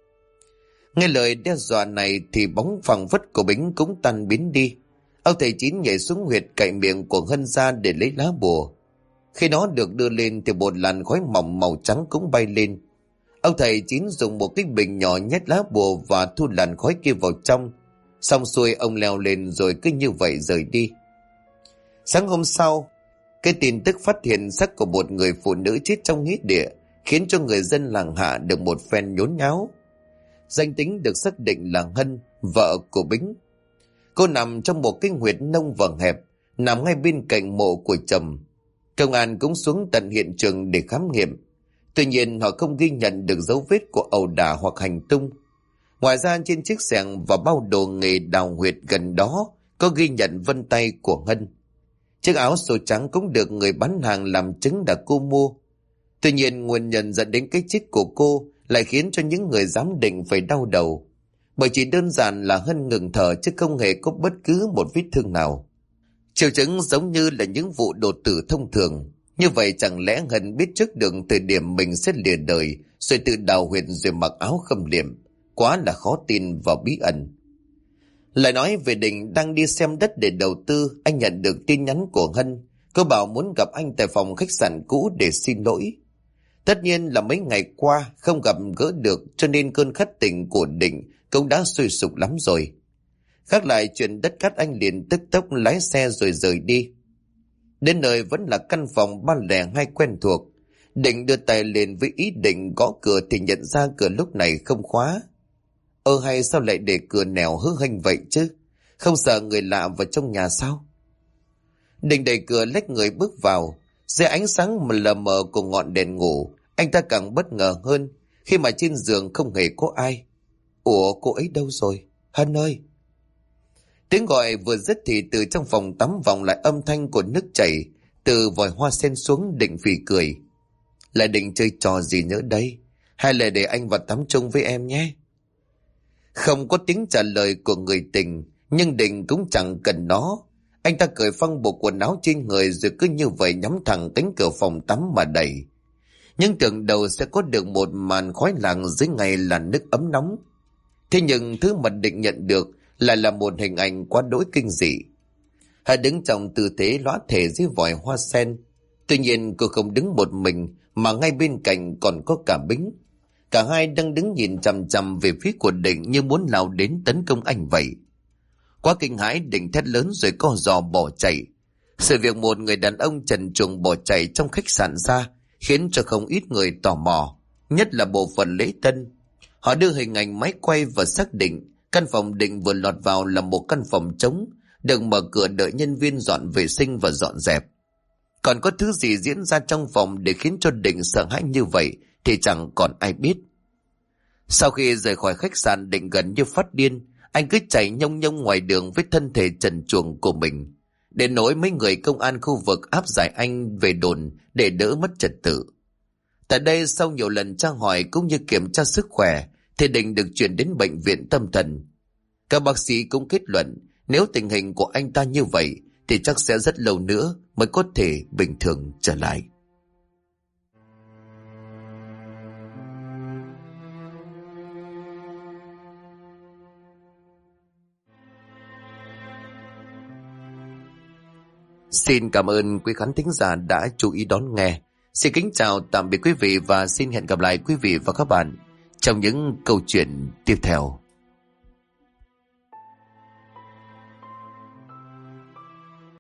Nghe lời đe dọa này thì bóng phẳng phất của Bính cũng tan biến đi. Ông thầy Chín nhảy xuống huyệt cạnh miệng của Hân ra để lấy lá bùa. Khi nó được đưa lên thì một làn khói mỏng màu trắng cũng bay lên. Ông thầy Chín dùng một cái bình nhỏ nhét lá bùa và thu làn khói kia vào trong. Xong xuôi ông leo lên rồi cứ như vậy rời đi. Sáng hôm sau, cái tin tức phát hiện xác của một người phụ nữ chết trong nghĩa địa khiến cho người dân làng Hạ được một phen nhốn nháo. Danh tính được xác định là Hân, vợ của Bính. Cô nằm trong một cái huyệt nông vầng hẹp, nằm ngay bên cạnh mộ của chồng. Công an cũng xuống tận hiện trường để khám nghiệm. Tuy nhiên họ không ghi nhận được dấu vết của ẩu đả hoặc hành tung. Ngoài ra trên chiếc xẻng và bao đồ nghề đào huyệt gần đó có ghi nhận vân tay của Hân. Chiếc áo sổ trắng cũng được người bán hàng làm chứng là cô mua. Tuy nhiên nguyên nhân dẫn đến cái chết của cô lại khiến cho những người giám định phải đau đầu. Bởi chỉ đơn giản là Hân ngừng thở chứ không hề có bất cứ một vết thương nào. Triệu chứng giống như là những vụ đột tử thông thường. Như vậy chẳng lẽ Hân biết trước được thời điểm mình sẽ lìa đời rồi tự đào huyệt rồi mặc áo khâm liệm? Quá là khó tin và bí ẩn. Lại nói về Định đang đi xem đất để đầu tư, anh nhận được tin nhắn của Hân. Cô bảo muốn gặp anh tại phòng khách sạn cũ để xin lỗi. Tất nhiên là mấy ngày qua không gặp gỡ được cho nên cơn khát tình của Định cũng đã sôi sục lắm rồi. Khác lại chuyện đất cát, anh liền tức tốc lái xe rồi rời đi. Đến nơi vẫn là căn phòng 302 quen thuộc. Định đưa tay lên với ý định gõ cửa thì nhận ra cửa lúc này không khóa. Hay sao lại để cửa nẻo hớ hênh vậy chứ? Không sợ người lạ vào trong nhà sao? Định đẩy cửa lách người bước vào. Dưới ánh sáng lờ mờ của ngọn đèn ngủ, anh ta càng bất ngờ hơn khi mà trên giường không hề có ai. Ủa, cô ấy đâu rồi? Hân ơi! Tiếng gọi vừa dứt thì từ trong phòng tắm vọng lại âm thanh của nước chảy từ vòi hoa sen xuống. Định phì cười. Lại định chơi trò gì nữa đây? Hay là để anh vào tắm chung với em nhé? Không có tiếng trả lời của người tình, nhưng Định cũng chẳng cần nó. Anh ta cởi phăng bộ quần áo trên người rồi cứ như vậy nhắm thẳng cánh cửa phòng tắm mà đẩy. Nhưng tưởng đầu sẽ có được một màn khói làng dưới ngày là nước ấm nóng. Thế nhưng thứ mà Định nhận được lại là một hình ảnh quá đỗi kinh dị. Hà đứng trong tư thế lõa thể dưới vòi hoa sen. Tuy nhiên cô không đứng một mình mà ngay bên cạnh còn có cả Bính. Cả hai đang đứng nhìn chằm chằm về phía của Định như muốn lao đến tấn công anh vậy. Quá kinh hãi, Định thét lớn rồi co giò bỏ chạy. Sự việc một người đàn ông trần truồng bỏ chạy trong khách sạn ra khiến cho không ít người tò mò, nhất là bộ phận lễ tân. Họ đưa hình ảnh máy quay và xác định căn phòng Định vừa lọt vào là một căn phòng trống, được mở cửa đợi nhân viên dọn vệ sinh và dọn dẹp. Còn có thứ gì diễn ra trong phòng để khiến cho Định sợ hãi như vậy thì chẳng còn ai biết. Sau khi rời khỏi khách sạn, Định gần như phát điên. Anh cứ chạy nhông nhông ngoài đường với thân thể trần truồng của mình. Đến nỗi mấy người công an khu vực áp giải anh về đồn để đỡ mất trật tự. Tại đây sau nhiều lần tra hỏi cũng như kiểm tra sức khỏe thì Định được chuyển đến bệnh viện tâm thần. Các bác sĩ cũng kết luận nếu tình hình của anh ta như vậy thì chắc sẽ rất lâu nữa mới có thể bình thường trở lại. Xin cảm ơn quý khán thính giả đã chú ý đón nghe. Xin kính chào tạm biệt quý vị và xin hẹn gặp lại quý vị và các bạn trong những câu chuyện tiếp theo.